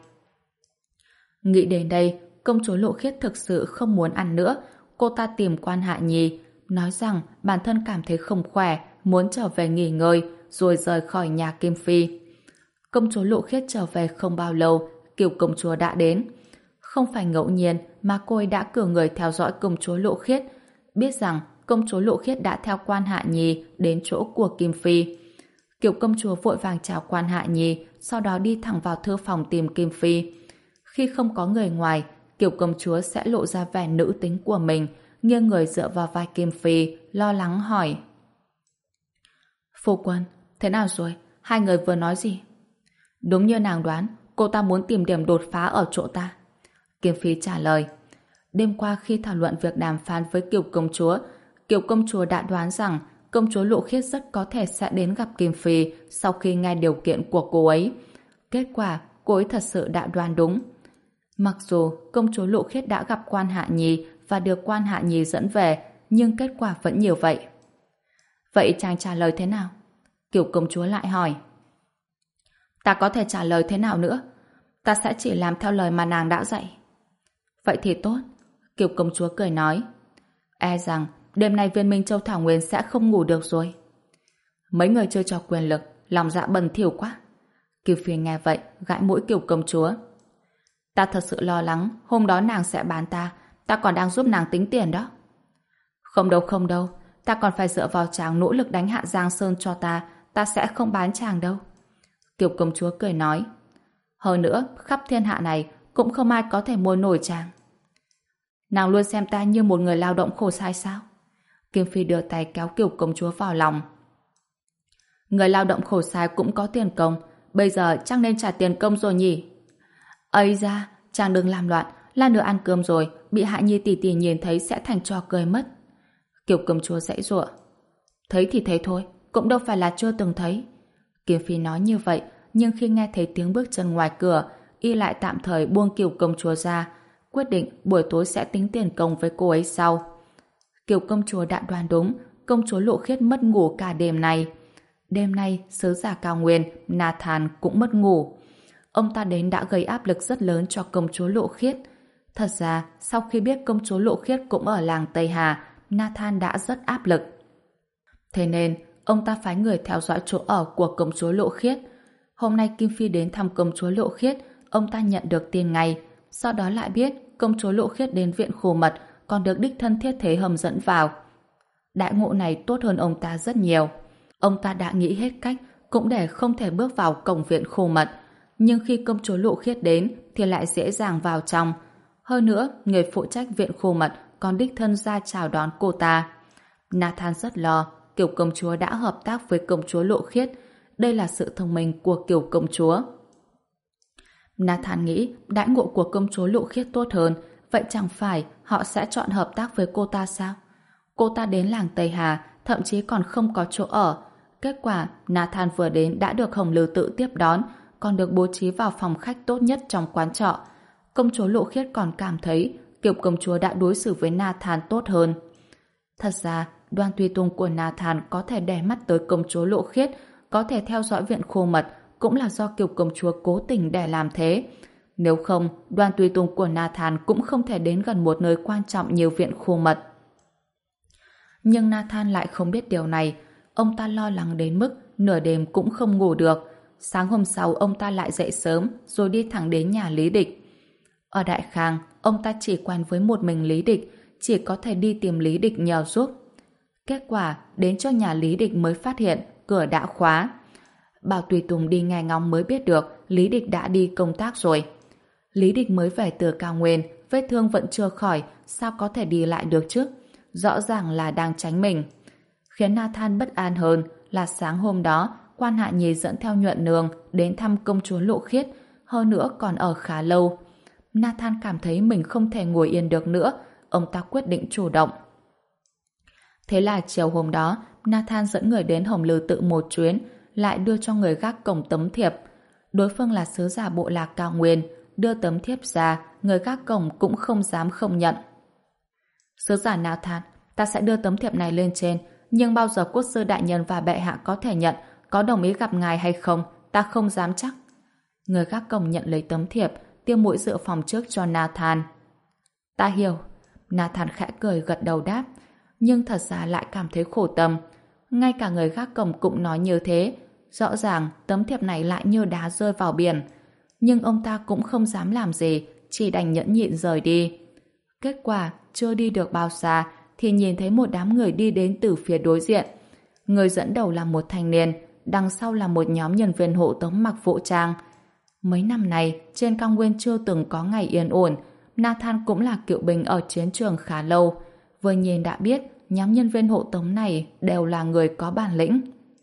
Nghĩ đến đây, công chúa Lộ Khiết thực sự không muốn ăn nữa. Cô ta tìm Quan Hạ Nhi, nói rằng bản thân cảm thấy không khỏe, muốn trở về nghỉ ngơi, rồi rời khỏi nhà Kim Phi. Công chúa Lộ Khiết trở về không bao lâu, Kiều công chúa đã đến. Không phải ngẫu nhiên mà cô ấy đã cử người theo dõi công chúa Lộ Khiết, biết rằng công chúa Lộ Khiết đã theo Quan Hạ Nhi đến chỗ của Kim Phi. Kiều công chúa vội vàng chào Quan Hạ Nhi, sau đó đi thẳng vào thư phòng tìm Kim Phi. Khi không có người ngoài, Kiều công chúa sẽ lộ ra vẻ nữ tính của mình, nghiêng người dựa vào vai Kim Phi, lo lắng hỏi: Phu quân, thế nào rồi? Hai người vừa nói gì? Đúng như nàng đoán, cô ta muốn tìm điểm đột phá ở chỗ ta. Kim Phi trả lời. Đêm qua khi thảo luận việc đàm phán với Kiều công chúa, Kiều công chúa đã đoán rằng công chúa Lộ Khiết rất có thể sẽ đến gặp Kim Phi sau khi nghe điều kiện của cô ấy. Kết quả, cô ấy thật sự đã đoán đúng. Mặc dù công chúa Lộ Khiết đã gặp Quan Hạ Nhi và được Quan Hạ Nhi dẫn về, nhưng kết quả vẫn nhiều vậy. Vậy chàng trả lời thế nào? Kiều công chúa lại hỏi. Ta có thể trả lời thế nào nữa? Ta sẽ chỉ làm theo lời mà nàng đã dạy. Vậy thì tốt. Kiều công chúa cười nói. E rằng đêm nay Viên Minh Châu Thảo Nguyên sẽ không ngủ được rồi. Mấy người chơi trò quyền lực, lòng dạ bẩn thỉu quá. Kiều Phi nghe vậy, gãi mũi Kiều công chúa. Ta thật sự lo lắng, hôm đó nàng sẽ bán ta, ta còn đang giúp nàng tính tiền đó. Không đâu không đâu, ta còn phải dựa vào chàng nỗ lực đánh hạ Giang Sơn cho ta, ta sẽ không bán chàng đâu. Kiều công chúa cười nói. Hơn nữa, khắp thiên hạ này cũng không ai có thể mua nổi chàng. Nàng luôn xem ta như một người lao động khổ sai sao? Kim Phi đưa tay kéo Kiều công chúa vào lòng. Người lao động khổ sai cũng có tiền công, bây giờ chắc nên trả tiền công rồi nhỉ? Ây da, chàng đừng làm loạn, lát nữa ăn cơm rồi, bị Hạ Nhi tỷ tỷ nhìn thấy sẽ thành trò cười mất. Kiều công chúa giãy giụa. Thấy thì thấy thôi, cũng đâu phải là chưa từng thấy. Kim Phi nói như vậy, nhưng khi nghe thấy tiếng bước chân ngoài cửa, y lại tạm thời buông Kiều công chúa ra, quyết định buổi tối sẽ tính tiền công với cô ấy sau. Kiều công chúa đã đoán đúng, công chúa Lộ Khiết mất ngủ cả đêm nay. Đêm nay, sứ giả cao nguyên, Nathan cũng mất ngủ. Ông ta đến đã gây áp lực rất lớn cho công chúa Lộ Khiết. Thật ra, sau khi biết công chúa Lộ Khiết cũng ở làng Tây Hà, Nathan đã rất áp lực. Thế nên, ông ta phái người theo dõi chỗ ở của công chúa Lộ Khiết. Hôm nay Kim Phi đến thăm công chúa Lộ Khiết, ông ta nhận được tin ngay. Sau đó lại biết công chúa Lộ Khiết đến viện Khổ Mật, còn được đích thân Thiết Thế Hầm dẫn vào. Đại ngộ này tốt hơn ông ta rất nhiều. Ông ta đã nghĩ hết cách cũng để không thể bước vào cổng viện Khổ Mật, nhưng khi công chúa Lộ Khiết đến thì lại dễ dàng vào trong. Hơn nữa, người phụ trách viện Khổ Mật còn đích thân ra chào đón cô ta. Nathan rất lo Kiều công chúa đã hợp tác với công chúa Lộ Khiết. Đây là sự thông minh của Kiều công chúa. Nathan nghĩ đãi ngộ của công chúa Lộ Khiết tốt hơn, vậy chẳng phải họ sẽ chọn hợp tác với cô ta sao? Cô ta đến làng Tây Hà, thậm chí còn không có chỗ ở. Kết quả, Nathan vừa đến đã được Hồng Lư Tự tiếp đón, còn được bố trí vào phòng khách tốt nhất trong quán trọ. Công chúa Lộ Khiết còn cảm thấy Kiều công chúa đã đối xử với Nathan tốt hơn. Thật ra, Đoan Tùy Tùng của Nathan có thể đè mắt tới công chúa Lộ Khiết, có thể theo dõi viện Khổ Mật, cũng là do Kiều công chúa cố tình để làm thế. Nếu không, Đoan Tùy Tùng của Nathan cũng không thể đến gần một nơi quan trọng như viện Khổ Mật. Nhưng Nathan lại không biết điều này. Ông ta lo lắng đến mức nửa đêm cũng không ngủ được. Sáng hôm sau ông ta lại dậy sớm rồi đi thẳng đến nhà Lý Địch. Ở Đại Khang, ông ta chỉ quen với một mình Lý Địch, chỉ có thể đi tìm Lý Địch nhờ giúp. Kết quả, đến cho nhà Lý Địch mới phát hiện cửa đã khóa. Bảo Tùy Tùng đi nghe ngóng mới biết được Lý Địch đã đi công tác rồi. Lý Địch mới về từ cao nguyên, vết thương vẫn chưa khỏi, sao có thể đi lại được chứ? Rõ ràng là đang tránh mình. Khiến Nathan bất an hơn là sáng hôm đó, Quan Hạ Nhi dẫn theo Nhuận Nương đến thăm công chúa Lộ Khiết, hơn nữa còn ở khá lâu. Nathan cảm thấy mình không thể ngồi yên được nữa, ông ta quyết định chủ động. Thế là chiều hôm đó, Nathan dẫn người đến Hồng Lư Tự một chuyến, lại đưa cho người gác cổng tấm thiệp. Đối phương là sứ giả bộ lạc cao nguyên, đưa tấm thiệp ra, người gác cổng cũng không dám không nhận. Sứ giả Nathan, ta sẽ đưa tấm thiệp này lên trên, nhưng bao giờ quốc sư đại nhân và bệ hạ có thể nhận, có đồng ý gặp ngài hay không, ta không dám chắc. Người gác cổng nhận lấy tấm thiệp, tiêu mũi dự phòng trước cho Nathan. Ta hiểu. Nathan khẽ cười gật đầu đáp, nhưng thật ra lại cảm thấy khổ tâm. Ngay cả người gác cổng cũng nói như thế, rõ ràng tấm thiệp này lại như đá rơi vào biển. Nhưng ông ta cũng không dám làm gì, chỉ đành nhẫn nhịn rời đi. Kết quả, chưa đi được bao xa, thì nhìn thấy một đám người đi đến từ phía đối diện. Người dẫn đầu là một thanh niên, đằng sau là một nhóm nhân viên hộ tống mặc vũ trang. Mấy năm này, trên cao nguyên chưa từng có ngày yên ổn. Nathan cũng là cựu binh ở chiến trường khá lâu. Vừa nhìn đã biết, nhóm nhân viên hộ tống này đều là người có bản lĩnh.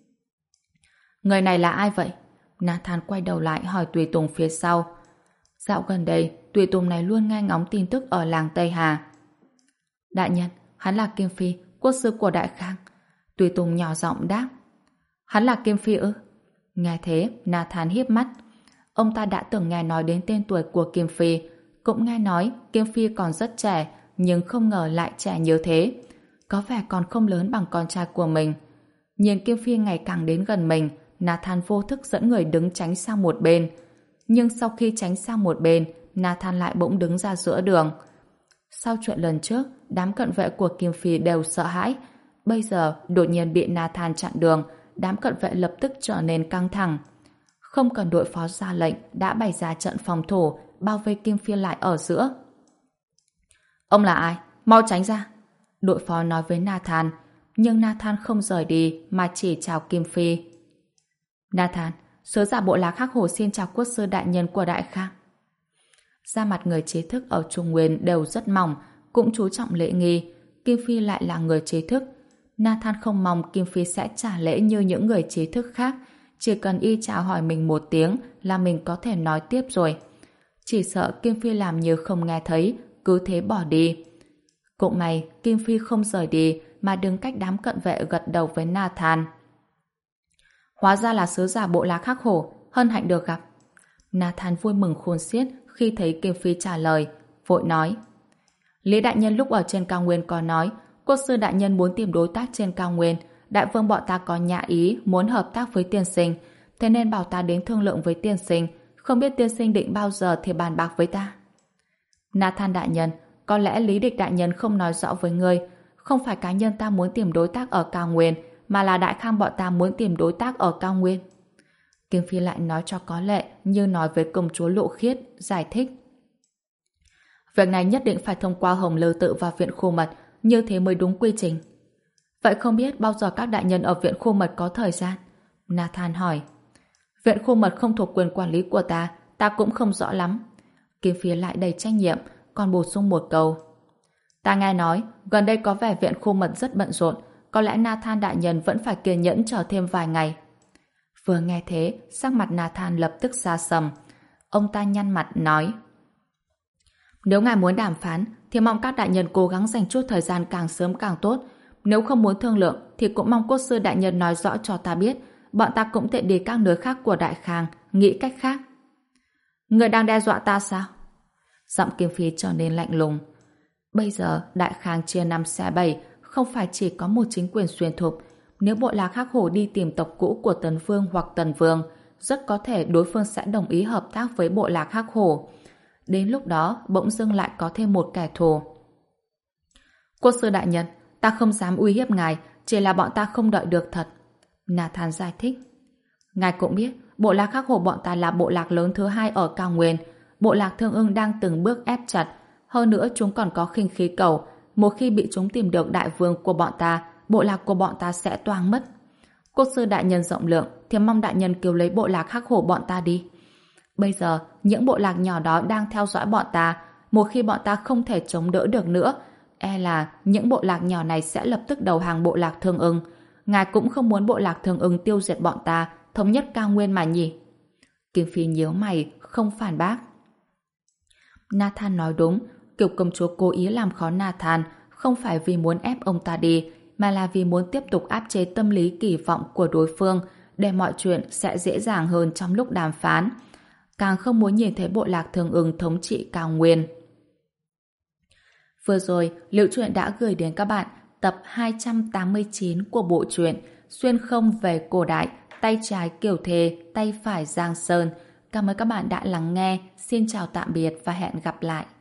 Người này là ai vậy? Nathan quay đầu lại hỏi Tùy Tùng phía sau. Dạo gần đây, Tùy Tùng này luôn nghe ngóng tin tức ở làng Tây Hà. Đại nhân, hắn là Kim Phi, quốc sư của Đại Khang. Tùy Tùng nhỏ giọng đáp. Hắn là Kim Phi ư? Nghe thế, Nathan híp mắt. Ông ta đã từng nghe nói đến tên tuổi của Kim Phi, cũng nghe nói Kim Phi còn rất trẻ, nhưng không ngờ lại trẻ như thế. Có vẻ còn không lớn bằng con trai của mình. Nhìn Kim Phi ngày càng đến gần mình, Nathan vô thức dẫn người đứng tránh sang một bên. Nhưng sau khi tránh sang một bên, Nathan lại bỗng đứng ra giữa đường. Sau chuyện lần trước, đám cận vệ của Kim Phi đều sợ hãi. Bây giờ, đột nhiên bị Nathan chặn đường, đám cận vệ lập tức trở nên căng thẳng. Không cần đội phó ra lệnh đã bày ra trận phòng thủ, bao vây Kim Phi lại ở giữa. Ông là ai? Mau tránh ra! Đội phó nói với Nathan, nhưng Nathan không rời đi mà chỉ chào Kim Phi. Nathan, sứ giả bộ lạc Hắc Hổ xin chào quốc sư đại nhân của Đại Khang. Da mặt người trí thức ở Trung Nguyên đều rất mỏng, cũng chú trọng lễ nghi. Kim Phi lại là người trí thức. Nathan không mong Kim Phi sẽ trả lễ như những người trí thức khác. Chỉ cần y chào hỏi mình một tiếng là mình có thể nói tiếp rồi. Chỉ sợ Kim Phi làm như không nghe thấy, cứ thế bỏ đi. Cũng may Kim Phi không rời đi mà đứng cách đám cận vệ gật đầu với Nathan. Hóa ra là sứ giả bộ lạc Hắc Hổ, hân hạnh được gặp. Nathan vui mừng khôn xiết khi thấy Kim Phi trả lời, vội nói: Lý đại nhân lúc ở trên cao nguyên có nói, quốc sư đại nhân muốn tìm đối tác trên cao nguyên, đại vương bọn ta có nhã ý muốn hợp tác với tiên sinh, thế nên bảo ta đến thương lượng với tiên sinh, không biết tiên sinh định bao giờ thì bàn bạc với ta. Nathan đại nhân, có lẽ Lý địch đại nhân không nói rõ với ngươi, không phải cá nhân ta muốn tìm đối tác ở cao nguyên, mà là Đại Khang bọn ta muốn tìm đối tác ở cao nguyên. Kim Phi lại nói cho có lệ như nói với công chúa Lộ Khiết, giải thích. Việc này nhất định phải thông qua Hồng Lư Tự và Viện Khu Mật, như thế mới đúng quy trình. Vậy không biết bao giờ các đại nhân ở Viện Khu Mật có thời gian? Nathan hỏi. Viện Khu Mật không thuộc quyền quản lý của ta, ta cũng không rõ lắm. Kim Phi lại đầy trách nhiệm, còn bổ sung một câu. Ta nghe nói, gần đây có vẻ Viện Khu Mật rất bận rộn, có lẽ Nathan đại nhân vẫn phải kiên nhẫn chờ thêm vài ngày. Vừa nghe thế, sắc mặt Nathan lập tức xa sầm. Ông ta nhăn mặt nói: Nếu ngài muốn đàm phán, thì mong các đại nhân cố gắng dành chút thời gian càng sớm càng tốt. Nếu không muốn thương lượng, thì cũng mong quốc sư đại nhân nói rõ cho ta biết, bọn ta cũng tiện đi các nơi khác của Đại Khang, nghĩ cách khác. Người đang đe dọa ta sao? Giọng Kim Phi trở nên lạnh lùng. Bây giờ Đại Khang chia năm xẻ bảy, không phải chỉ có một chính quyền xuyên thục. Nếu bộ lạc Hắc Hổ đi tìm tộc cũ của Tần Vương hoặc Tần Vương, rất có thể đối phương sẽ đồng ý hợp tác với bộ lạc Hắc Hổ. Đến lúc đó, bỗng dưng lại có thêm một kẻ thù. Quốc sư đại nhân, ta không dám uy hiếp ngài, chỉ là bọn ta không đợi được thật. Nathan giải thích. Ngài cũng biết, bộ lạc Hắc Hổ bọn ta là bộ lạc lớn thứ hai ở cao nguyên. Bộ lạc Thương Ưng đang từng bước ép chặt. Hơn nữa chúng còn có khinh khí cầu. Một khi bị chúng tìm được đại vương của bọn ta, bộ lạc của bọn ta sẽ toang mất. Quốc sư đại nhân rộng lượng, thì mong đại nhân cứu lấy bộ lạc Hắc Hổ bọn ta đi. Bây giờ, những bộ lạc nhỏ đó đang theo dõi bọn ta. Một khi bọn ta không thể chống đỡ được nữa, e là những bộ lạc nhỏ này sẽ lập tức đầu hàng bộ lạc Thương Ưng. Ngài cũng không muốn bộ lạc Thương Ưng tiêu diệt bọn ta, thống nhất cao nguyên mà nhỉ? Kim Phi nhíu mày, không phản bác. Nathan nói đúng, kiểu công chúa cố ý làm khó Nathan không phải vì muốn ép ông ta đi, mà là vì muốn tiếp tục áp chế tâm lý kỳ vọng của đối phương để mọi chuyện sẽ dễ dàng hơn trong lúc đàm phán. Càng không muốn nhìn thấy bộ lạc Thương Ưng thống trị cao nguyên. Vừa rồi, Liễu Chuyện đã gửi đến các bạn tập hai trăm tám mươi chín của bộ truyện Xuyên Không về cổ đại, tay trái Kiều Thề, tay phải Giang Sơn. Cảm ơn các bạn đã lắng nghe. Xin chào tạm biệt và hẹn gặp lại.